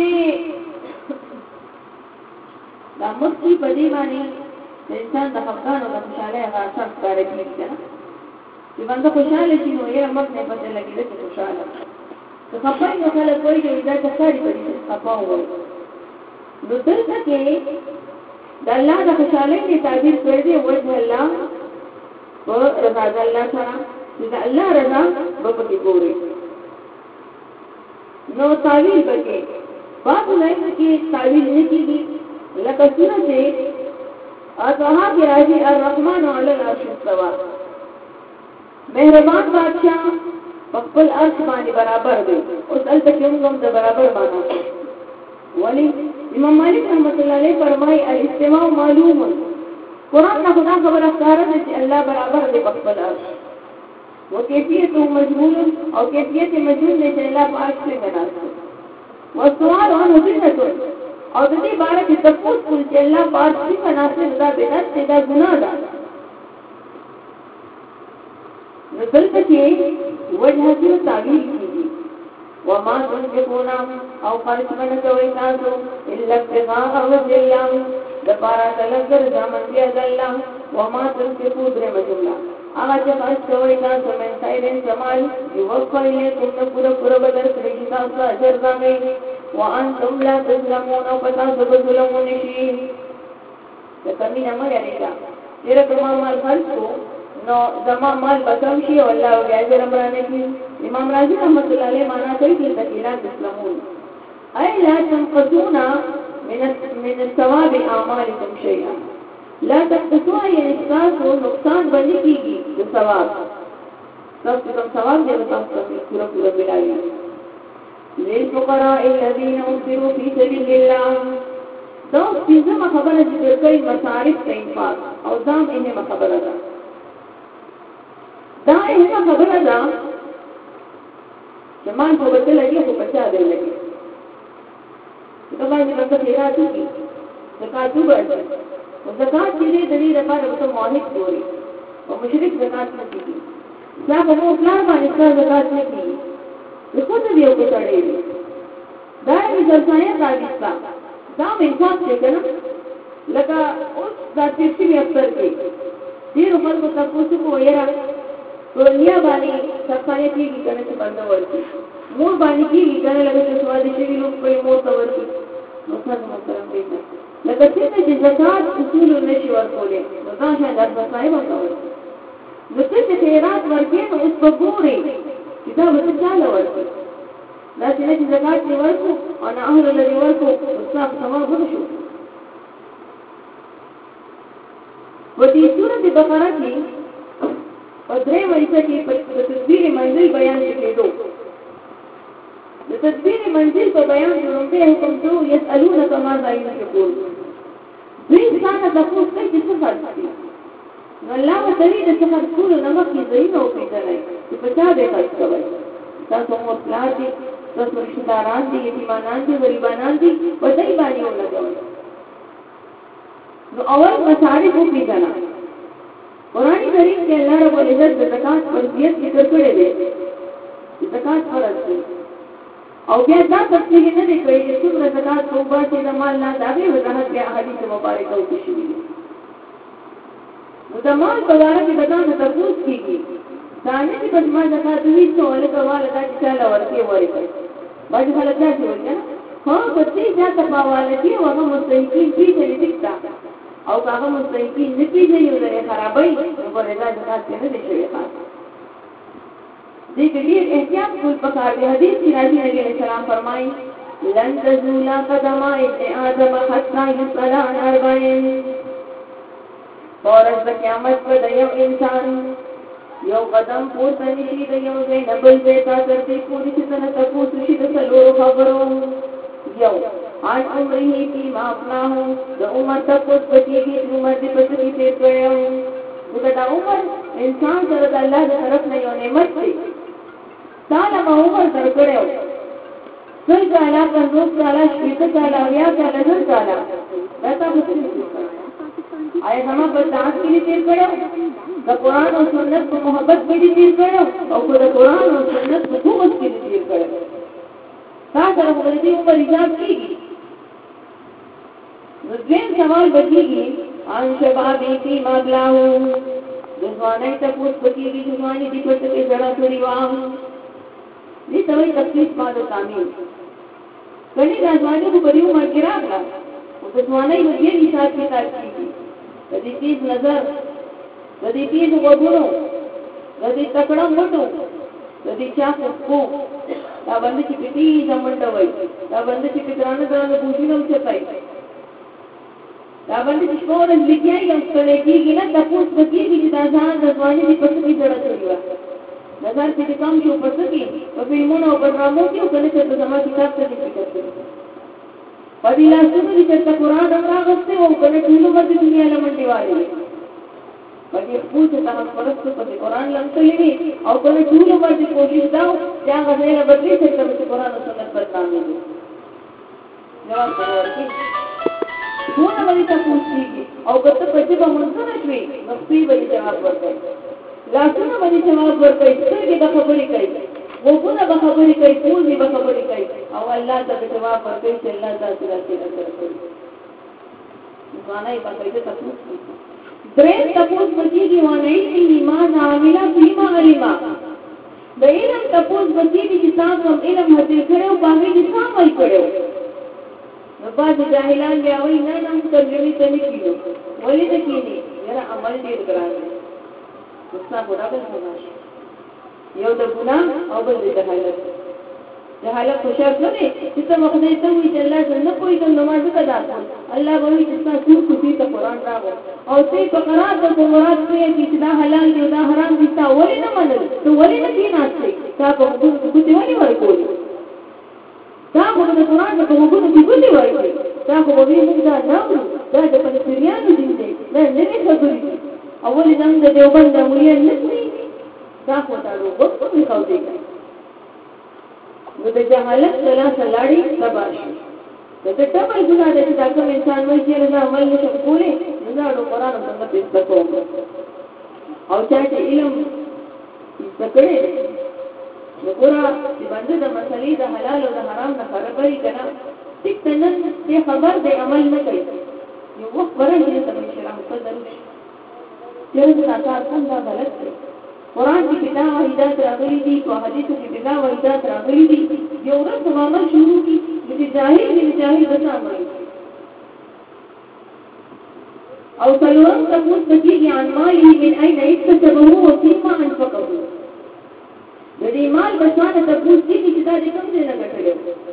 دا مخکې په دې باندې د انسان د خپګان او د خوشاله غاښ کار کوي چې باندې خوشاله شي نو یې موږ نه پته لګي چې خوشاله که خپای نو کله کوئی چې دا څه کوي خپاو نو دلته کې د الله د خوشالۍ په تعبیر کړی دی وجه الله او رضا الله سره د الله رضا په پکې ګوري نو تعبیر وکړي بعض لایق کې تعبیر نه کیږي لکه سورته اطه کې راځي الرحمن علی العرش استوى مهربان بادشاہ خپل عرش باندې برابر دی او دلته کوم د برابر معنا ولی امام مالک رحمۃ اللہ علیہ فرمائے الاستواء معلوم قرآن نے خدا خبر اختار ہے کہ اللہ برابر دے خپل عرش وہ کیفیت مجهول او کیفیت مجهول نے اللہ پاک سے مناسب والسؤال عن حدیثه او د دې باره کې تفصیل کول چې الله پاک سے مناسب دا بدعت دا ګناه ده دلته کې وجه کې تعبیر کیږي وما تنفقون او خرج من کوي تاسو الا ابتغاء وجه الله دپارا تلذر زامن دی الله وما تنفقوا درم جمله هغه چې خرج کوي تاسو من خیرن سمال یوفى الیکم پورا بدر کړی تاسو اجر باندې وانتم لا تظلمون او تاسو ظلمون شي د کمی نه مړ یریږي ډیر کومه مال خرڅو نو زما مال بچم شي او الله بیا اجر برانه کی امام رازی رحمۃ اللہ علیہ معنا کوي چې تکیلات اسلامون ای لا تنقضون من الثواب اعمالكم شيئا لا تقصوا یعنی تاسو نقصان باندې کیږي د ثواب تاسو کوم ثواب دی تاسو پورا ملایي للفقراء الذين انفقوا في سبيل الله دا څنګه خبره چې کوي مصارف ته انفاق او ځان یې خبره ده دا یې خبره ده چې مان په بدل کې په بچا دی لګي دا باندې څنګه خیرات کی زکات وګورئ او زکات چې دې د دې لپاره په موحد ګوري او مشرک زکات نه کوي دا په مو پلان باندې زکات نه کوي څه دې یو څه اړې دا یې ځانه راځي دا مې څه څنګه لکه اوس د تیسي افسر کې ډیر خلکو تاسو کو ویرا ورنیا باندې صفایي کیږي کنه څه باندې ورته مور باندې کیږي کنه لکه څه سوادي شي نو په مور ته ورته نو څنګه محترم دی لکه څنګه چې زکات اصول نشي ورکولې نو دا څنګه د صفایي ورته نو څه خیرات ورکې نو اوس وګوري چې دا څه چاله ورته دا چې زکات دی ورکو او نه اهل لري ورکو صاحب سما ورشو ودي سورۃ بقره کې او درې وایي چې په تدبیر منزل بیان کېدو د تدبیر منزل په بیان جوړونکي حکم شو يسالونك ماذا ينفقون دوی څنګه تاسو ته چې څه فرض دي الله تعالی د څه ټول نمک کې زینو پیژني چې په چا دې خرج کوي تاسو مو پلان دي تاسو رشتہداران دي یتیمانان دي غریبانان دي په دې باندې ولګوي نو اول مصارف په پیژنه قرآن کریم کې الله رب العزت د زکات فرضیت ذکر کړی دی زکات فرض دی او بیا دا تفصیل نه دی کړی چې څومره زکات توبه چې د مال نه دا به وضاحت بیا حدیث مبارکه او شوی دی نو د مال په اړه کې دغه تفصیل کیږي دا نه چې په ما زکات وی څو ولکه والدا چې چاله ورته ورته باندې خلک دا کوي ها په دې ځکه په والدې او هغه مستحقین دي چې دکتا او هغه مستحقین نتیجه یو لري خرابای په رضا زکات نه دي شوی خاص دې کې ډیر احتیاط کول پکار دی حدیث کې راځي نبی علیہ السلام فرمایي لن تزول قدم ابن آدم حتى يسأل عن 40 فورز د قیامت په یو انسان یو قدم پورته نشي د یو ځای نه بل ځای ته ترې پوری چې څنګه تاسو شي د څلورو خبرو یو آن عمره کی مافنا ہو د عمر تک پوس بچی کی عمر دې پس کې تیر کړو دا عمر انسان سره د الله طرف نه یو نعمت دی تعالی ما عمر سره کړو څنګه الله په نوم تعالی شپه تعالی بیا تعالی نن تعالی دا تاسو څه آیا زما په تاسو کې تیر کړو د قران او سنت په محبت کې تیر کړو او د قران او سنت په قوت کې تیر کړو تاسو هغه دې عمر حساب کیږي نو سوال بچیږي ان شبابی فی مبلغ ځواني ته پوښ بچیږي ځواني دې په څه ځړا کړی و دې ته وایي تکلیف ماده کامل کله دا ځواني په دیو ما کې راغله او د ځواني یو دې حساب کتاب کیږي د دې تیز نظر د دې تیز وګورو د دې تکړه موټو د دې چا کو دا باندې چې پټي زمونډه وای دا باندې چې ګرانه ګرانه بوجینو چتای دا باندې چې څوره لګیای یو څه کېږي نه تاسو په کې چې دا ځان د ځواني په څه کې جوړه کړی و نظر چې کم شو په څه کې په فلمونو او ډرامو کې کله چې د زما کتاب ته لیکل کېږي په دې لاسو کې چې قرآن راغسته او کله ټول ورته دنیا لمنډي وایي په دې پوښتنه تاسو پرسته په قرآن لمتلې او کله ټول ورته کوشش داو چې هغه نه بدلی چې قرآن او سنت پر باندې جواب ورکړي څونه باندې تاسو کیږي او کته په دې باندې شوي نو په دې جواب ورکړي لاسونه باندې جواب ورکړي څنګه د خبرې کوي وګونه به خبرې کوي ټول دې به خبرې کوي او الله تعالی جواب ورکړي چې الله تعالی راځي ځوانای په دې تاسو درې تاسو بچیږي ونه ایمان عامله فيما علما د علم تاسو بچیږي چې تاسو علم حاصل کړو باندې چې عمل کړو نو باز جاهلان بیا وایي نه نه ترجمه ته نه کیږي ولې ته کیږي یاره عمل ډیر ګران دی څه برابر شوی یو د ګناه او بل د جهالت جهالت خوشاک نه دي چې ته مخدې ته وي چې الله څنګه کوئی ته نماز ادا کړ الله به وي چې تاسو کوی ته قرآن راغو او ته په قرات د مراد کې چې دا حلال دی دا حرام دي تا ولې نه منل ته ولې نه کیناستې تا په کوم څه ولې ورکول دا په قرآن په کوم څه ولې ورکول دا خو به موږ دا نه دا د پنځپریانو دین دی دا نه خبرې دي اول څنګه د دیوبند مولیا نسوي دا خو دا وروغه په خو دی نو د جهالت ثلاثه لاړې تباشي دا ټول ګناه دي چې کوم انسان وایي چې نه عمل نشي کولای نو دا د قرآن څخه په تاسو او چې علم ذکرې نو قرآن چې باندې د مسلې د حلال او د حرام نه خبرې کړه ټیک نن دې خبر دې عمل نه کوي یو وخت ورته ته شرح صدر چې دا کار څنګه غلط دی قرآن کی بنا وحیدات راغلی دی او حدیث کی بنا وحیدات راغلی دی یو ورځ عمل شروع کی چې جاهل بنا وایي او څلورم تاسو کېږي عن مالی من اين اكتسبه وفيما انفقه د دې مال بچانه تاسو کېږي چې دا د کوم ځای نه ګټلو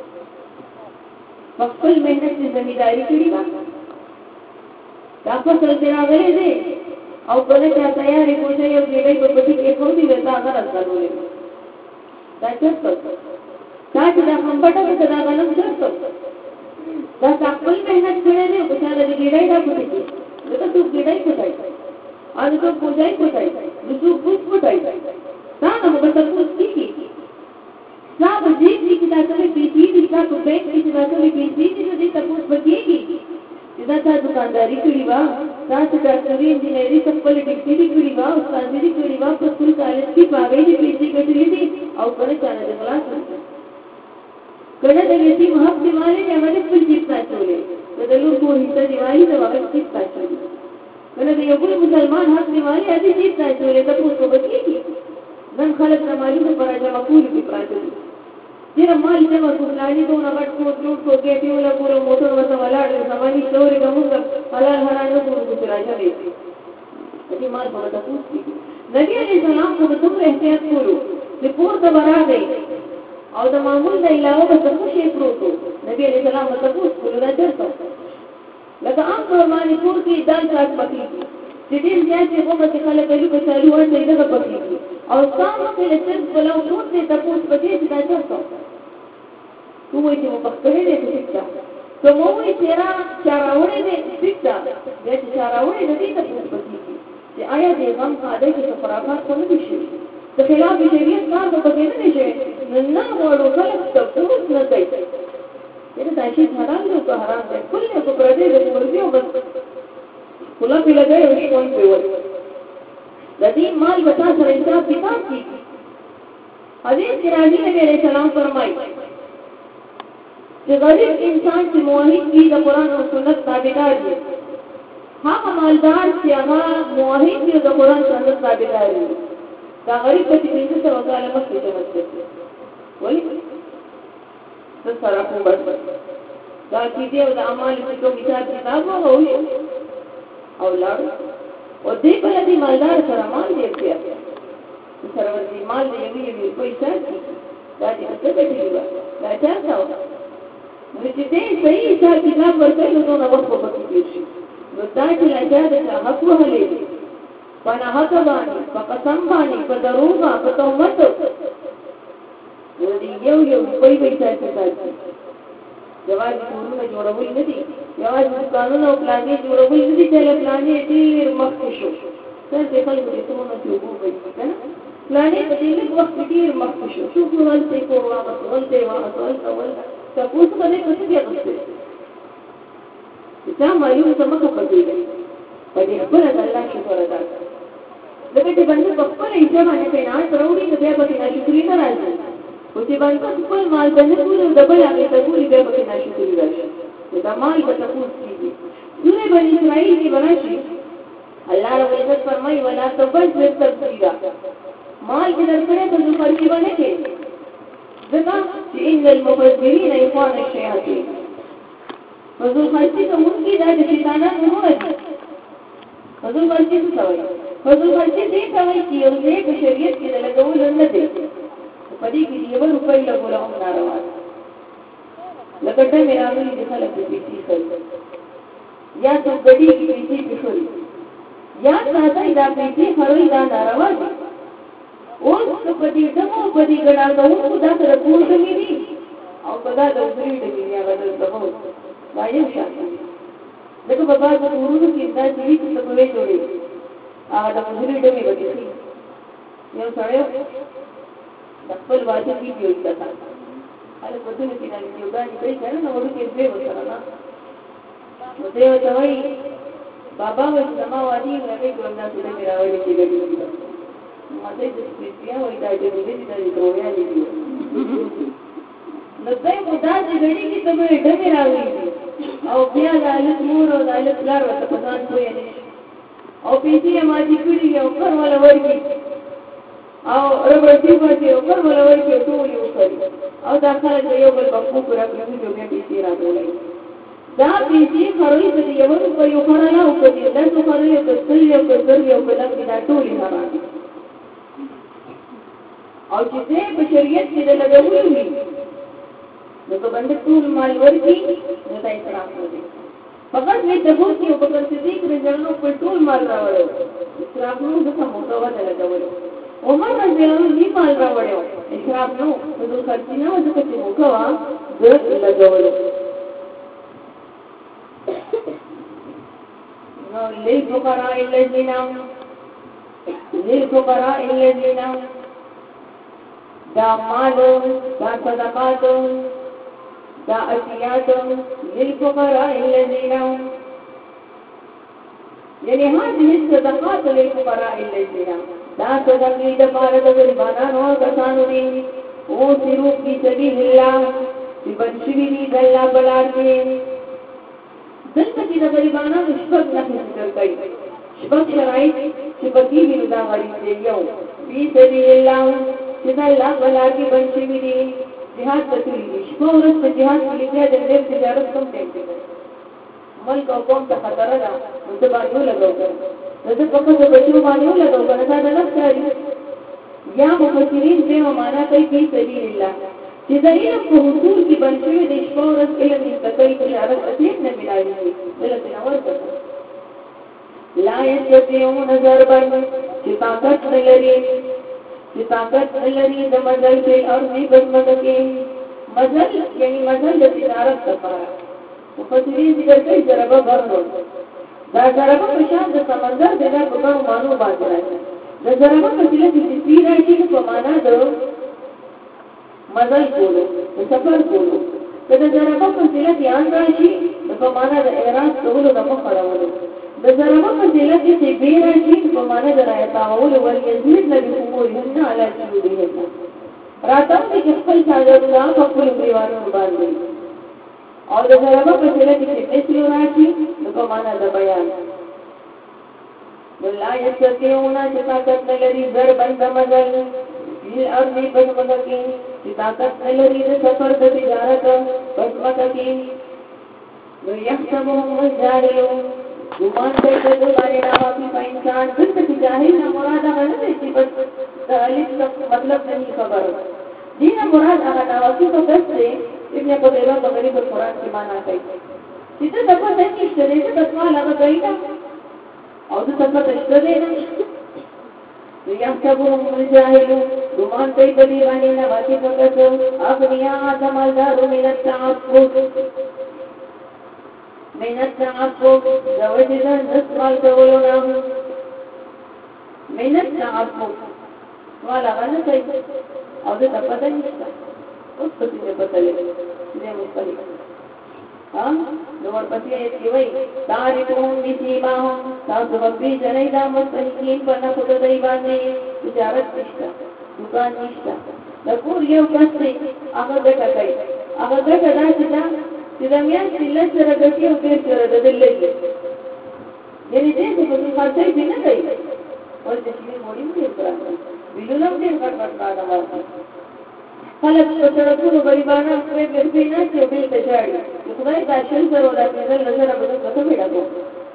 خپل مهنت دې ځمیداری کړی و دا په څه راغلی دی او کله چې تیارې کوي یو دې په پټي کې کوم دي وتا غره کولې دا څه دا چې دا هم پټه کې دا غلط څه دا خپل مهنت کړې نه او چې دا ګډای دا پټي کې دا ته ګډای کوي ان ته پوجای کوي نو څه پوښتای دا نو به تاسو کیږي دا به دې چې دا څه پیټي دي تاسو په کې چې دا څه پیټي دي دې تاسو بګيږي دا تا دکانداری کړی وا دا چې ډاکټري انجینری خپل ډیګری کړی وا او ساجري کړی وا په خپل کالج کې باغې دي پیسې ګټلې دي او کله چانه د خلاص کله د دې محب دیوالې نه باندې خپل جیب ساتلې د لور کو هیڅ دیوالې د وخت کې ساتلې کله د یو بل مسلمان حق دیوالې دې جیب ساتلې ته په وګړي نن خلک د مالونو پر راځه مقول کې پراته دي جره مال ته وسولاني دونه غټ کو جوړ کو کې دی ولا پورا موټر وته ولاړ زماني ستوري کومه حلال حرام نه کوو چې راځي دی دې مال په تاسو کې نبی عليه السلام کو ته احتیاط کولو چې پور ته راغی او د معمول د علاوه په څه شي پروتو نبی عليه السلام ته تاسو کولو دا چرته لکه عام قرباني پور کې دال سات پکې چې دې چې هغه چې خلک کلی په چالو ورته دغه پکې او څنګه چې لڅ بلو نور دې تاسو پکې چې دا چرته وای چې په خپل دې څه ته مو وی چې را چاراوړې دې څه دې چې چاراوړې دې ته پوښتنه چې آیا دې غم خاطر کې خرافات کوم دي شي د خلاف شریعت کار په کې نه شي نه وړو خلک ته پوښتنه نه کوي دا شي حرام دی او حرام دی کله په پر دې د ورځو بس کله په لګي او شون په وای د دې مال وتا سره حساب کتاب کی حدیث کې راځي نبی عليه السلام فرمایي چې غریب انسان چې موحد دی د قرآن او سنت تابعدار دی هغه مالدار چې هغه موحد دی د قرآن او سنت تابعدار دی دا غریب په دې څه وکاله مخکې ته وایي څه سره کوم بس دا چې دی د اعمال په کوم حساب کتاب وایي او لاړ او دې په دې مالدار سره مال دی سره ورته مال دی یوه پیسې دا چې څه دی دا چا نو چې دې صحیح حساب کتاب ورته نو نو وخت په کې شي نو دا چې لږه د حق وهلې پنا حق باندې په قسم باندې په دروغه په تهمت ودي یو په پیسې کې جواز کورونه جوړول نه دي جواز قانون او پلانې جوړول نه دي چې پلانې ډېر مخکې شو څنګه خلکو دې څه نه کیږي کنه پلانې په دې لږ وخت ډېر مخکې شو څو ولته کوه ولته اول تاسو باندې څه دی غوښته دا معلومه سمه پدې ده پدې خبره د الله شکر ادا لکه چې باندې په خپل ایجاب باندې پینا تروړي ته بیا پکې ناشکری نه راځي او چې باندې خپل مال باندې ټول ډبل هغه ته ټول بیا پکې ناشکری راځي دا مال به تاسو کیږي سورې بنی اسرائیل کې ورشي الله رب عزت فرمایي ولا تبذر تبذيرا مال کې درکړې ته خرچي باندې کې ذکر چې ان المبذرين اخوان الشياطين فذو خرچي ته مونږ کې د شیطانانو نه وایي فذو خرچي څه وایي فذو خرچي دې ته وایي چې یو دې په شریعت کې لګول نه دي پدې کې یو روپۍ لګول هم ناروا لکه ته مې راغلي د خلک په پیسې خرڅ یا څو غړي کې پیسې پخوري یا ساده دا پیسې خوري دا ناروا دي اوس په دې دمو په دې ګډاګو دا سره کوټې دي او په دا د وګړي د دنیا بدل دمو دا یو شان دغه بابا د ورونو کې دا چې څه په وې جوړي هغه د وګړي د می وتی یو سره د خپل واده کې یو څه هله په دې کې دا یو دا چې کنه نو ورته دې وسره نه دې وځوي بابا و سما وادي لکه ګوندا چې مې راوړي چې ګډي ماته د سپیڅیا وای دا دې دې دې کویا دي نو دای په دا چې ګډي کې ته مې ډمه راوړي او بیا د الف مور او د الف لار ورته پسان کوی نه او پیسې ما دې کړی یو کار ولا ورکی او ربرتي باندې یو کار ولا ورکی ټول یو کړی او دا خلک یو بل په پورا کړی جو بیا پیسې راغلي دا پیسې خوري چې یو په یو خراله او په دې لاس خوري او تل یو پر یو په لاس دا ټول حرام او چې دې په شریعت کې د لګولې نو په باندې ټول مال ورکی نو دا اسراف دی فقط دې د بوت کې په کار صدیق رجنو په ټول مال راوړو اسراف نو د کومه وجه لګولې عمر رضی الله عنه مال راوړو اسراف نو د خرچینه او د کچې موکوا د لګولې نو للفقراء الذين دا مال دا صدقات دا اشیاء للفقراء الذين یعنی هذه الصدقات للفقراء الذين دا صدقې د پاره د غریبانو کسانو دي او سیرو په سبیل الله چې بچی دي د الله بلار کې دلته کې د غریبانو شپږ نه ذکر کوي شپږ شرایط چې پکې ویني دا غریب دی یو په سبیل الله چې د الله بلار کې بچی دي جهاد تکلیف شپه ورځ په جهاد کې لګیا د دې تجارت کوم ټیم دی ملک او قوم ته خطر ده نو ته باندې لګاو دغه په څه بچو باندې لګاو کنه دا نه ښکاري یا مفسرین دې معنا کوي په سبیل الله چې د علم په حصول کې بنشوي د شپه ورځ علم تکلیف تجارت اصلیت نه ملایي دلته نور څه لا یستطيعون ضربا چې طاقت نه لري د مزل په ارض بسمته کې مزل یعنی مزل د تجارت لپاره مفسرین ذکر کوي ضربه ورنو دا ضربه په شان د سمندر د په مانو باندې راځي د ضربه په ځای کې چې راځي په معنا د مزل کولو د سفر کولو د ضربه په ځای کې ان راشي په معنا د اعراض کولو د مخاړولو د ضربه په ځای کې چې به راشي په معنا د رايتاولو ول یزيد نبی امورهن علی جودهن راته چې خپل ساجدنا په خپل دیوانو باندې او د ضربه په ځای کې چې مثل راشي په معنا د بیان ولا یستطيعون چې طاقت لري ضربن د مزل په ارض بسمته کې چې طاقت لري د سفر د تجارت بسمته کې نو يحسبهم الجاهل ګمان کوي چې باندې راوځي په انسان څه چې جاهل نه مراد هغه نه چې بس د الف مطلب نه خبره دي نه مراد هغه راوځي په بس ابن قتيبه په غریب قرآن کې معنا کوي چې د په دې کې شریعت د سوال هغه کوي او د څه په تشریح نه يحسبهم الجاهل ګمان کوي په دې باندې نه واقع کوي اغنیا سمالدار من التعفف زوجنا نسمال قولنا من التعفف والا غنى كيف او ده پتہ نشتا اس پتہ نے پتہ لے دے مختلف نور پتہ ہے کہ وہی تاریخون بسیماهم تاسو ربی جنیدا مستحقین پنا خود دیوانه تجارت نشتا دکان نشتا دکور یو کس هغه دټه کوي هغه دټه دا چې دا میان چې لږه راګټي او ډېر سره د دلګي یعنی دې څه په خاطر دې نه کوي او دې چې موري دې کړو ویلو دې کټ دا وایي خلک په سړکونو غریبانه پرې ګرځي نه چې به ته ځاړي خدای دا شل سره ولا کېدل نظر به څه پیدا کوي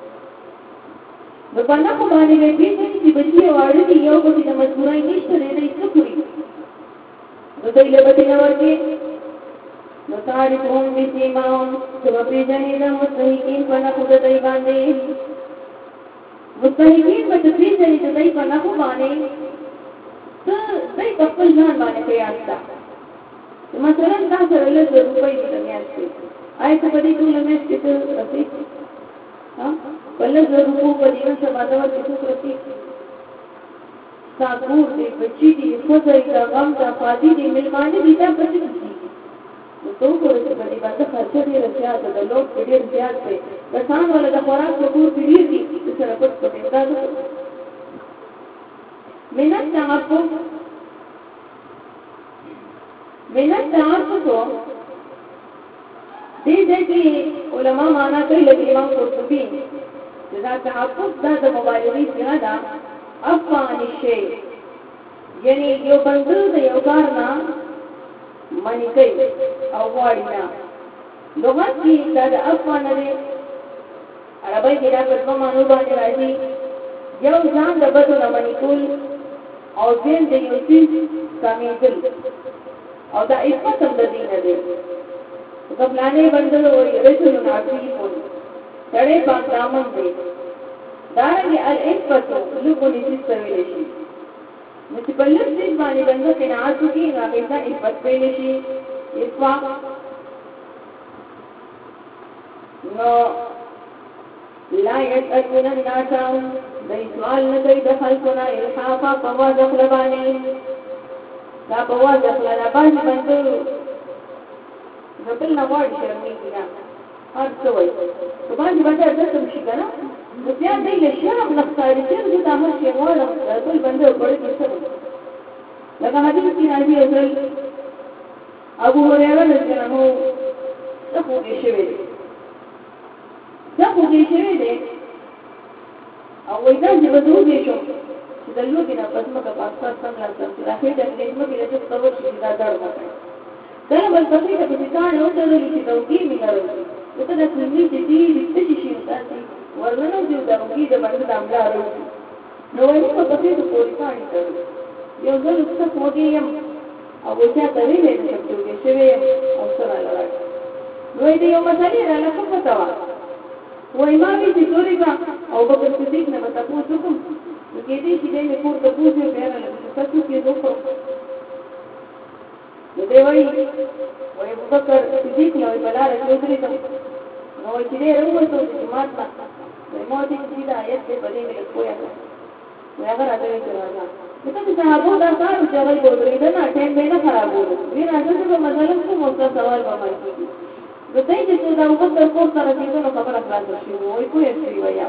نو باندې په باندې کې چې بچي واړه دي یو په دې مجبورای نشته دې څه کوي د دوی له بده ورکی نو تعریفون بسیماهم سببی جنید مستحقین فنخود دی باندې مستحقین په تفریح جنید دی فنخو باندې دی خپل ځان باندې قیاس تا مثلا دا سره له روپۍ د میاشت آی څه په دې ټول میاشت کې رسي ها بل زه روپو په دې څه باندې ورته رسي ساګور دې بچی دې خوځي دا غم دا فادي دې ملمانه دې دا بچی دې نو ته وګورې چې باندې باندې خرچه دې زیات ده لوټ ډېر زیات دی د ځان ولا د خوراک په کور کې ډېر دي چې سره پټ پټ دا مینت تعارف کو دې کې علما معنا کوي لکه امام قرطبي دا تعارف د مبالغې څخه ده افغان شی یعنی یو بندر د یو کار نه مانی کوي او غواړي نه لغت کې دا د افغان لري عربی کې دا په معنی باندې راځي یو ځان د بده نه مانی کول او ځین د یو څه کامیدل او دا عفت هم د دین دی په پلانې بندر وي رسول ناصری کو تړې پاک دامن دی دارنګه العفت لوګو نشي سوي شي نو چې په لږ ځای باندې باندې قناعت وکړي هغه ته عفت ویل شي اسوا نو لا يسألون الناس د سوال نه کوي د خلقنا الحافا فواز خلبانی دا فواز خلبانی باندې ځکه نو وایي شرمېږي نه هر څه وایي په باندې د څه شي کنه نو بیا دې له شرم نه ستاري چې دا هم شي وایي ټول باندې وړي څه لکه حدیث کې راځي اصل ابو هريره رضی الله عنه څه کوي شوی دی او وایي چې بدوږي شو چې د لوګي نه پسمه کا پاسپورت څنګه راځي راځي د دې مګر چې څه چې دا درمه دا بل څه چې په ځان او ته لري چې توګي مې راوړي ته د سنتي چې دې څه شي تاسو ورننه دې دا وګي د باندې د عمل راوړي نو وایي په دې ته پوری پانی کوي یو ځل څه کوګیم او چې ته ویلې چې توګي شوی او سره لړای نو دې یو مسالې را لکه پتا وای ما وی چې توري کا او په صدیق نه متا پوښتنه کوم کې دې چې دې کور ته پوښتنه بیا نه تاسو کې دوه دې وای ابو بکر صدیق نو بلاره چودري ته نو چې دې وروته چې ماته مو دې چې دا آیت په دې کې کویا نو هغه راځي چې راځه ته صحابو دا کار چې هغه چودري دا نه ټیم به نه خرابو وی راځي چې مثلا کوم سوال به مایي نو دای چې دا ابو بکر کور سره کېدو نو خبره خلاصه شي وای کوی شي وای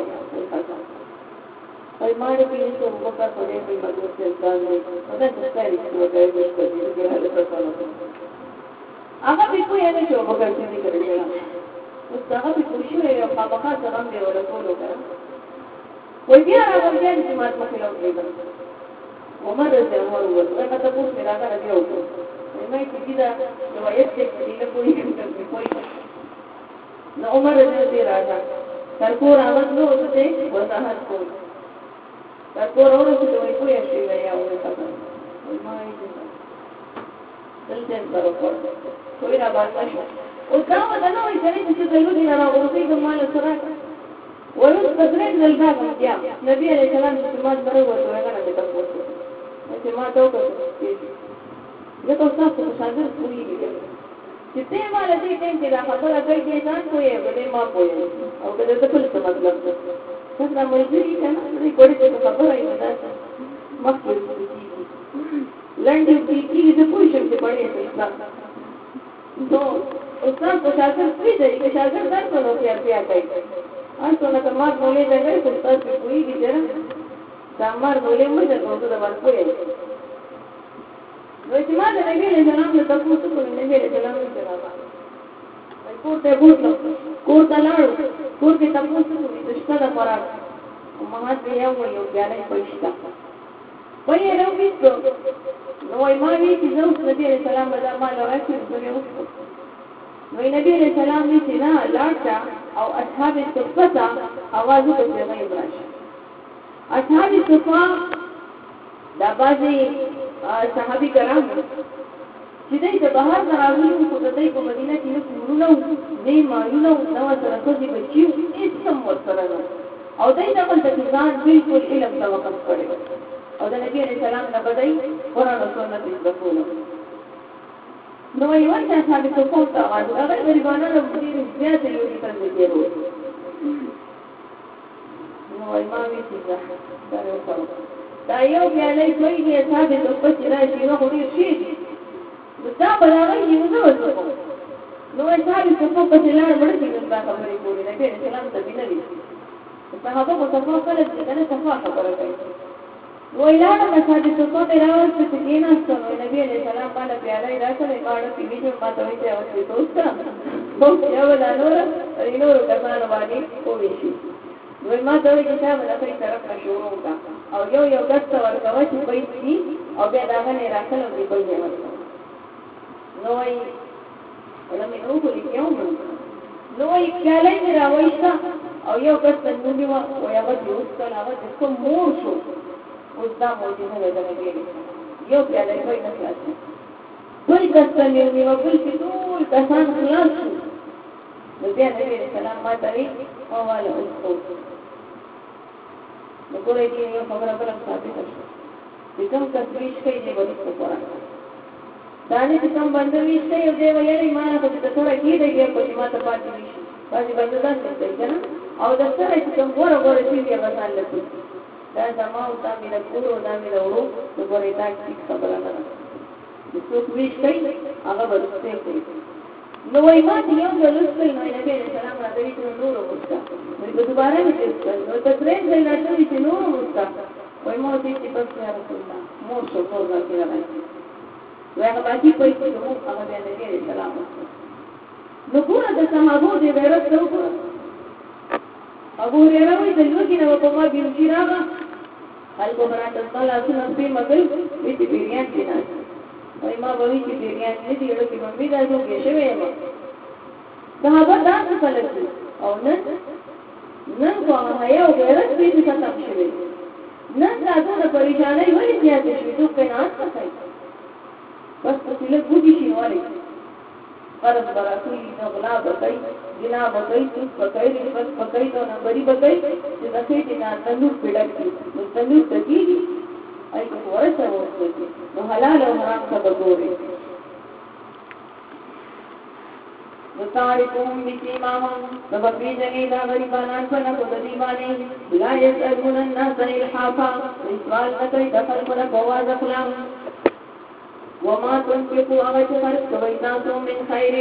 ay mare que eso un poco por ejemplo el valor central de toda esta serie que lo que es que es la persona هغه به کوی نه شو وګړي چې کړی دی اوس هغه به خوشی وي او خامخا څنګه دی ولا ټولو کړه وای بیا راغلی چې مات مخې لوي عمر رضی الله عنه ورته کته پوښتنه میرا راځي او مې چې دا روایت کې دې کوی کوي نو عمر رضی الله عنه ترکور اواز نو ته وضاحت کوي ترکور اورته دوی کوی شي ویا او څه ما یې دلته برابر کوئی را باندې شو او دا ودانه وي چې د لودي نه راغورځي د مال سره ورو بدرې دلګا بیا نبی عليه السلام چې ما سره ورته هغه نه تاسو چې ما ته وکړه زه تاسو ته شاګرد پوری دي چې ته مال دې ټیم کې دا خبره کوي چې ځان کوی بده ما کوی او بده څه څه مطلب څه دا ملګری کنه دې کوړې څه خبره یې نه مخکې لنډي کې دې کوی چې پړې څه तो उसका प्रशासन भी दे प्रशासन दर को रुपया कोई और तो ना कमार बोले जगह तो तब कोई भी जरा सामार बोले मुझे तो दबार कोई वो इतना दे ले जनाब ने तब तो कोई नहीं ले जनाब ने जनाब कोते बोलो कोता लाड़ो कोते तब तो कोई रिश्ता दा पराग महात या वो यो ज्ञान पैसा वही रो बिस्तो no hay más bien que no se tiene salam bada mal o es que no hay nabi alayhi salam dice na larta او اصحاب الصفه आवाज کو پیغام ابراهيم اصحاب الصفه دا بازي صحابي کرام چې دای د بهر نه راغلي خو د دای په مدینه کې نه کورونه نه مالونه نو سره څه بچي هیڅ هم ورسره نه او دای دغه ځان بالکل علم ته وقف کړی او د نبی عليه السلام نه بدای قرآن او سنت زده کول نو یو څه ثابت کوم تا هغه غریبانو له ډیر زیات یو څه کېرو نو ما وی چې دا یو دا یو بیا لای کوي چې ثابت او پچ راشي نو هغه شي دا بلاره یو نه وځو نو ثابت او پچ لاړ ورته دا خبرې کوي نبی عليه السلام ته بنوي صحابه کو صفه کړل چې کنه صفه خبره کوي ویلاړه مساجد څخه تراوس ته کېناستو نبی عليه السلام باندې پیاله راځي باندې پیږي ما ته وایي چې دوستا مو یو دانور رینور کسان باندې کوي شي نو ما ته وایي چې ما ته طرف شروع کا او یو دست ورکوي چې پیږي او بیا دا غنه راځي او دی پیږي نو وایي ولمه نو کولی کېوم نو وایي پیاله دې راوښتا او یو کس نو دی او یو د اوس کله هغه د کوم مور شو اوس دا موجوده ده د نبی یو پیاله کوي نه خلاص ټول کسان یې نو بل چې ټول کسان خلاص شو نو بیا نبی سلام ما ته او والا اوس نو کوی کې یو خبره بل ثابت شو چې کوم تسبیح کوي دې ورته قرآن دانه چې کوم باندې ویشته یو دی ویلې ما ته څه څه کېږي په ما ته پاتې شي باندې باندې دا څه کنه او د سره چې کوم ګوره چې یې وسان لته دا زما او دا مې له کورو دا مې له ورو د ګورې دا څه خبره نه ده د څوک ویشته هغه ورسته کوي نو وای ما چې یو لوستل نو نبی سلام راځي چې نور وستا نو دوباره مې تاسو نو ته پرې ځای راځي چې نور وستا وای مو دې چې په څیر رسول الله مو څو څو راځي وای هغه باندې کوئی څه مو هغه نبی سلام نو ګوره د صحابو دې ورته وګوره ابو هريره وی د لوګي نو په ما بیم چیراغه خلکو براته الله سبحانه په مګل وی دې بیريان کینا وای ما وی چې بیريان دې دې له کې مې دا جو کې شوی ما صحابه دا څه کړل او نن کو هغه یو غیرت دې ختم شوی نن دا ټول پریشانای ولې زیاتې شوې ته په ناس کوي بس په له بوډي شي وایي فرض براتوی نو غلا بکای جنا بکای څوک بکای بس بکای ته نمبرې بکای چې دغه دې نه تنور پیډکی نو تنور تکیږي اې ورته ورته نو حلال او حرام څه وګوري نو تاریخون بسیماهم نبقی جنی دا غریبانان پنا خوددی بانی لا یسألون الناس الحافا رسوال نکوی دخل پنا قواز اخلام وما تنفقوا اغت خرج کوئتاسو من خیر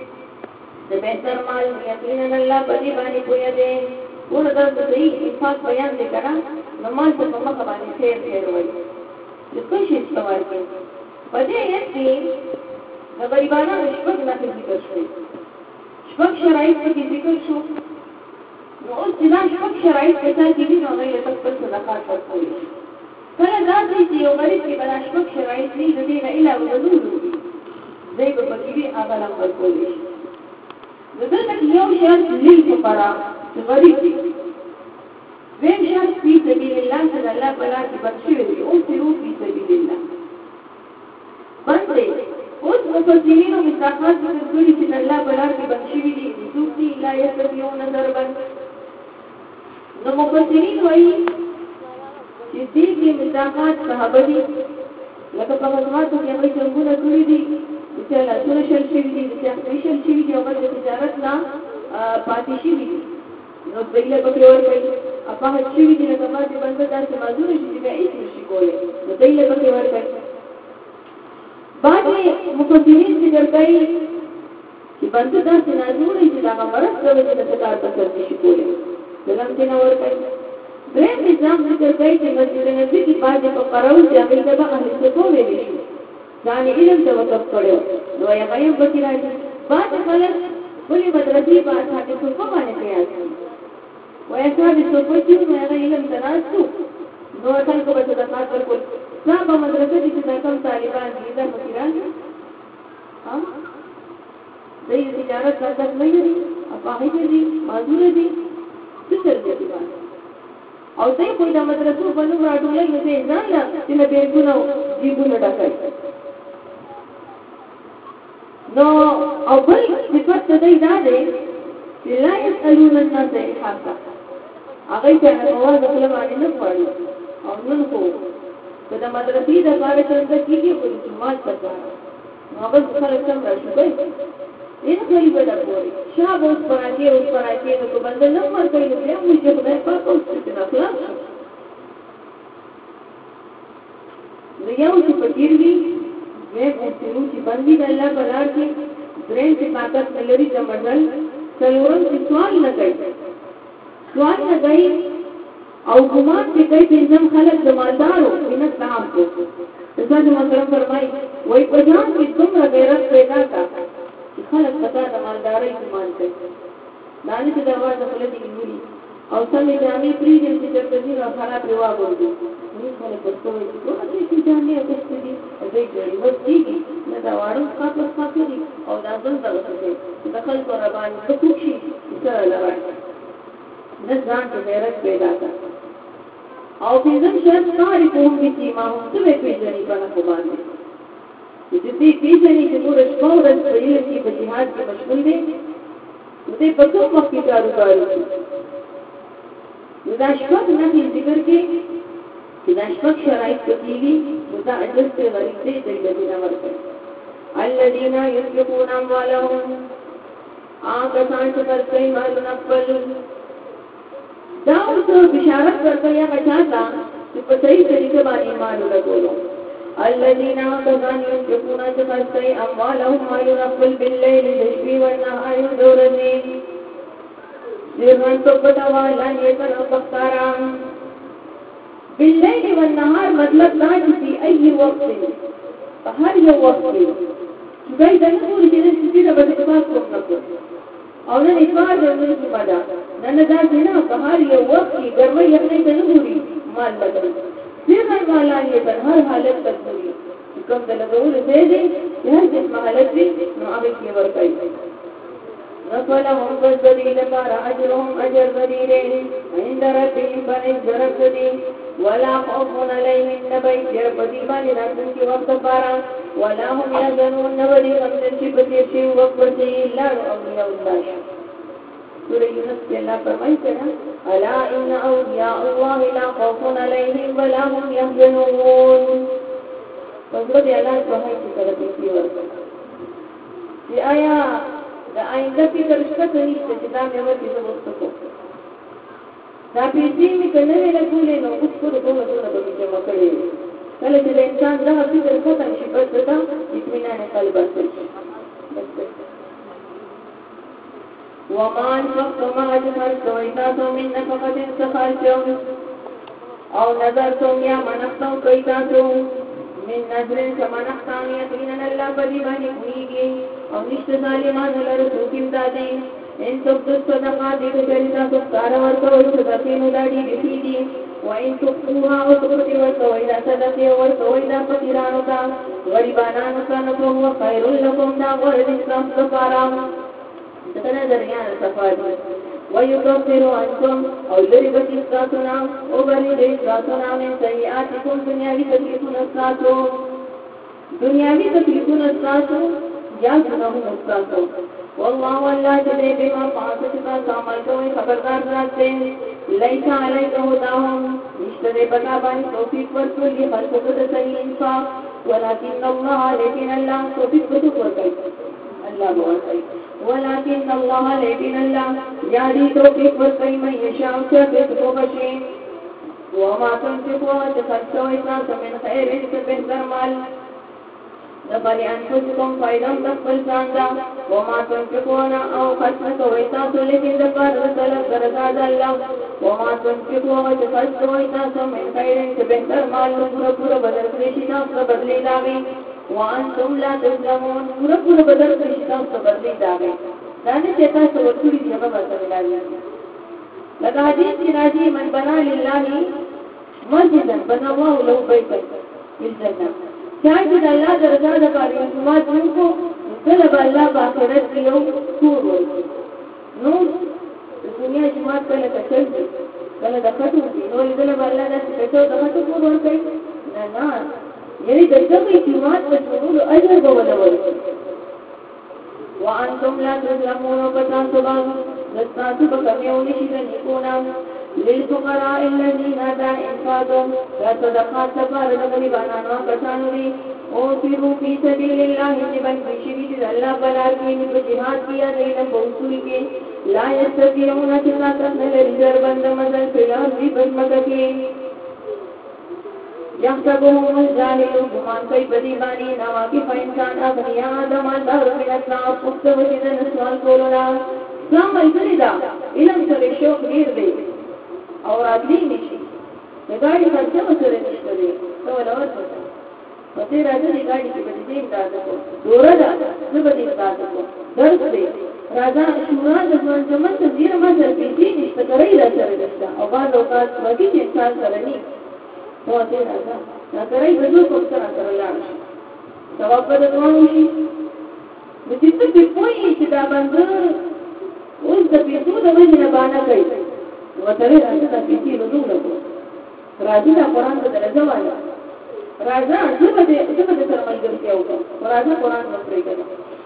د بہتر مال یقینا اللہ پدی بانی پویا دے وہ نظر صحیح انفاق بیان دے کرا نماز سے مکہ بانی خیر ہوئی جس کو شیط سوال کی پدی ایسی غریبانا شپک نہ ذکر شوی شپک شرائط کی ذکر شو نو اس جنا شپک شرائط کیسا کی بھی نو غیر تک پر صدقات ورکوئی کله ذاتي چې یو غریب کې بل شپږ شرایط دي د دې نه علاوه د نور دي زي په پکې هغه لم ورکولې دغه یو شرط لیک لپاره چې غریب دي ویم شرط په سبیل الله صلی الله علیه و بخښوي دي او سلو په سبیل الله باندې اوس مفسرین او مستحقات ذکر چې الله بلار کې بخښوي دي دوی لا یستطيعون ضربا نو مفسرین وایي چې دې کې مزاحات صحابه دي لکه په غزواتو کې هغه څنګه کړی دي چې لا څونه شل شي دي چې سپیشل شي دي او د تجارت نه پاتې شي دي نو بل په اور کې اپا شي دي چې په باندې باندې داسې مازور شي چې هیڅ نشي کولای نو دې له په اور کې باندې مفسرین ذکر کوي چې باندې داسې مازور چې دا مرض کوي چې د کار په سر نشي کولای دلته نه ور کوي دریم نظام ذکر کوي چې مسجد نبی کې باندې په قراو چې هغه د اهل څخه ویل شي ځان علم ته وقف کړو نو یې مې په کې راځي بعد خلک ولې مدرسې باندې څه څه باندې قیاس وایي چې څه په کې نو هغه علم تناسو نو خلکو به د کار ورکول څنګه په مدرسې کې چې کوم طالبان دي دا په کې راځي ها دې تجارت څنګه نه لري په هغه دي مازور دي څه څه دي او دې په د مدرسو په نوم راټولې نه ځان لا چې نه بیرګونو جیبونه ډکای نو او بل صفت دې دا دی چې لا يسألون الناس إلحافا هغه ته نوال د خپل باندې نه پړي او نن کو دا مدرسې د کار څنګه کیږي په جمعات څخه نو هغه خلک څنګه راځي این خلی بدا پوری شاب اوس پراتی نو کو بندل نه مرته یو بیا موږ چې خدای پاک اوس څه نه خلاص نو یو چې پکیر دی وې چې باندې د الله بلار کې درې چې طاقت لري د مدل څلورم چې سوال نه کوي او ګمان چې کوي چې زم خلک زمادارو ان تام کو رسول الله فرمایي وای په ځان کې څومره غیرت پیدا کا خلق پتا د مالداري ګمان کوي دانه چې دروازه خپل دي ګوري او سمې جامې پریږدي چې د دې نه خراب ریوا ورګي موږ خلک په څو چې جامې اغوستې دي دې ګړي ورتيږي نه دا وارو خاطر دي او دا څنګه وکړي چې د خلکو ربان په کوشي سره لوي نه ځان ته غیرت پیدا کا او دې شرط کاری کوم چې ما هم څه پیژني په نه باندې چې دې پیژني چې ټول شپه ورځ په یوه کې په جهاد کې مشغول دي دې په کوم وخت کې کار کوي دا شپه نه ذکر کې چې دا شپه شرایط کېږي دا اجازه ته ورته دې دې ورته الذين ينفقون اموالهم آکسان چې ورته مال نقبل دا اوس بشارت ورته یا بچاتا چې په صحیح طریقه باندې ایمان ولګولو الذين آکسان ينفقون ورته اموالهم مال نقبل بالليل بالشفي والنهار دورني دیران تو پتاوا لانی پر بختارام باللیل والنهار مطلب دا چې ای وخت هر یو وخت دای د نور چې د ستې د بده پاس کوم او نه افاد د نور په ماده نن دا چې نه په هر یو وخت کې ګرمه یخنۍ ته نه ګوري مال بدل دیران مالانی پر هر حالت ته ګوري کوم د لګول دې هر څه حالت دي نو هغه کې ورکړي نفلهم فالذين كان أجرهم أجر ذليل عند ربهم فنجر الذين ولا خوف عليهم نبي جربتي باني ناسن کی وقت پارا ولا هم يحزنون نبي غمزن کی بتیشی وقتی إلا أولياء الله سورة يونس کے اللہ فرمائی کرنا ألا إن أولياء الله لا خوف عليهم ولا هم يحزنون فضلت اللہ سبحانه کی طرف کی ورکا یہ آیا دا آئنده فکر شته نشته چې دا مې ورته زموږ کو دا پیسې مې کنه نه لګولې نو اوس په کومه ډول به جمع کړې کله چې انسان دا فکر ختم شي بس دا اطمینان قلب اصل شي وما انفقتم ما اجمعتم تاسو من نفقه سخرجم او نظرتم یا منقتم کوي تاسو من نظر سمنختان یقینا الله بدی باندې کوي او نشته ظالمان لره حکم دادي ان تبدو صدقات دې کړي تاسو کار ورته او صدقې نو داډي دي دي وان تقوا او تقوا ورته وای دا صدقې ورته وای دا فقیرانو ته غریبانو ته نو هو خیر لكم دا ورته تاسو لپاره څنګه دریا صفات ويكفر عنكم او لري بچی تاسو نام او بری دې تاسو نام سیئاتکم دنیاوی تکلیفونه تاسو دنیاوی تکلیفونه تاسو یا ګناهونه تاسو والله والله دې بما فاتت عمل کوي خبردار راځي ليس عليك هداهم نشته پتا باندې توفیق ورکړي خلقو ته صحیح انصاف ولكن الله لكن الله توفیق ورکړي الله ورکړي ولكن الله لكن الله يهدي توفيق ورکړي مې يشاء چې په بشي وما تنفقوا تخرجوا إسلام من خير بهتر مال نفل أنفسكم فإذا تقبل ساندا وما تنفقون أو خرجوا إسلام لكن ذكر رسالة بركات الله وما تنفقوا تخرجوا إسلام من خير بهتر مال پورا بدل کړی بدلی لاوي وانتم لا تظلمون پورا بدل کړی تاسو بدلی لاوي دا نه چې تاسو ورکړي دی هغه بدل لاوي لکه حدیث کې راځي من بنا لله مسجدا بناه له بیتا فی الجنه چې الله درجه د کاریو سمات کو کله به الله په آخرت کې یو کور ورکړي نو دنیا جماعت کله کچل کله د خټو نو دله به الله د خټو کور ورکړي نه یعنی د دغه جماعت په ټولو اجر به ولور وانتم لا تظلمون وفتاسبا نستاسب كميوني شدنكونا للفقراء الذين لا انفاقهم لا صدقات تفارد غريبانا وكسانوي اوتروا في سبيل الله جبن بشبيد الله بلاكين بجهاد کیا دینا بوصول کے لا يستطيعون طاقت لرجر بند مزل في الارض بزمکتی يحسبهم الجاهل گمان کوي بدی بانی نواقف انسان اغنیا دمالدار من اسلام پخت وجدن سوال کولونا اسلام ملګری دا علم سره شوق ډیر دی او راځي نشي د ګاډي خرڅه سره نشته دی څو لور پته پته راځي د ګاډي کې بدی دې امداد کو دورا دا زه بدی امداد کو درس دی راځه شورا د ځوان زمن ته زیره ما سره پیږي نشته کوي را سره نشته او بعد اوقات وږي چې انسان سره نه توته راځه دا کوي بدو کو سره سره لاړ شي ثواب به دوه شي د دې په پوي چې دا باندې اوس د پیسو د وجه نه باندې کوي وتره راځه د پیسې بدو نه کو راځي دا قرآن ته درځه وایي راځه چې په دې سره ملګری وکړه راځه قرآن مطلب کوي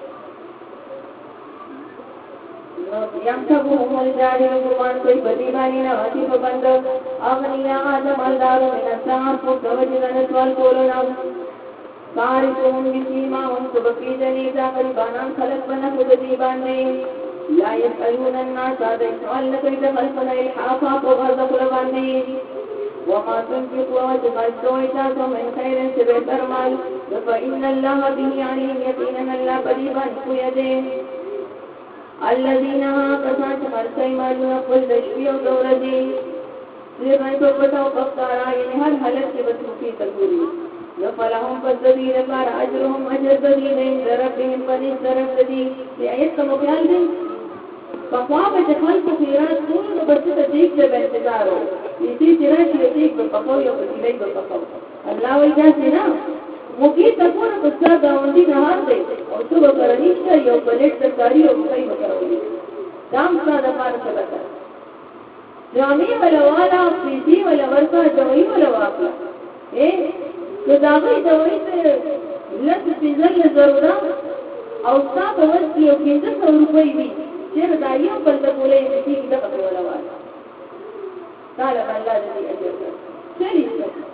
يحسبهم الجاهل گمان کوي بدی باندې نه واتی په بند اغنیا ادم الدارو من السار کو وجدن سوال کولنا کارکون بسیما هم سبقی جنیزا غریبانان خلق بنا خودی باندې لا يسألون الناس هذا سوال نکوي د خلقنا الحافا په غرض کول باندې وما تنفقوا وتقدوا إتاكم من خير سبع مال فإن الله به عليم يقينا الله قريبا يده الذين قصات خرسي مالنا قل دشوي و دورجي لغاية وقتا وقفتارا يعني هر حلق کی بسمکی تکوری نفلهم فالذين بار أجرهم أجر بدين عند ربهم فنس رب دی دی آیت کا مقیال دی فقواب جخل فخیرات دون بسط دیکھ جب انتظار ہو اسی طرح شیطیق بپقو یا قتیلی بپقو اللہ ویجا سینا موکی تکونا قصہ گاوندی نهار دے او تو بکرنیشتا یو پلیٹ ترکاری او مکای بکرولی دام سا دفار سبتا جامی والا والا پیسی والا ورکا جوئی والا واقع تو داغی جوئی تے لس پینزل ضرورا او ستا پوز کی او 1500 روپئی بھی چیر دائیو پلتا بولے اسی کی دفع والا والا طالب اللہ جلی اجر کر چلی سکتا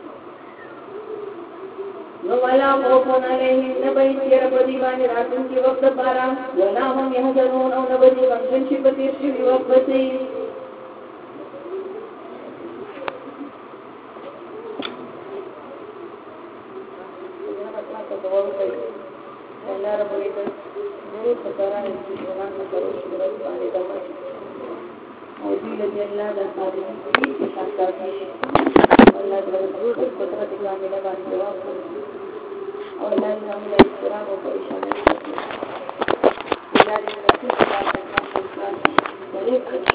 ولا خوف عليهم نبي سير بديوان راتن کی وقت پارا ولا هم يحزنون او نبي غمجن شي بتیر شي وقت سي الله رب العزت ضرور ستارا ہے کہ قرآن میں کرو شکر پانے کا اور دل دے اللہ دا خادم کی شکر کی اللہ ضرور قدرت کاملہ بان جواب اور اللہ نے ہمیں احترام و اشارہ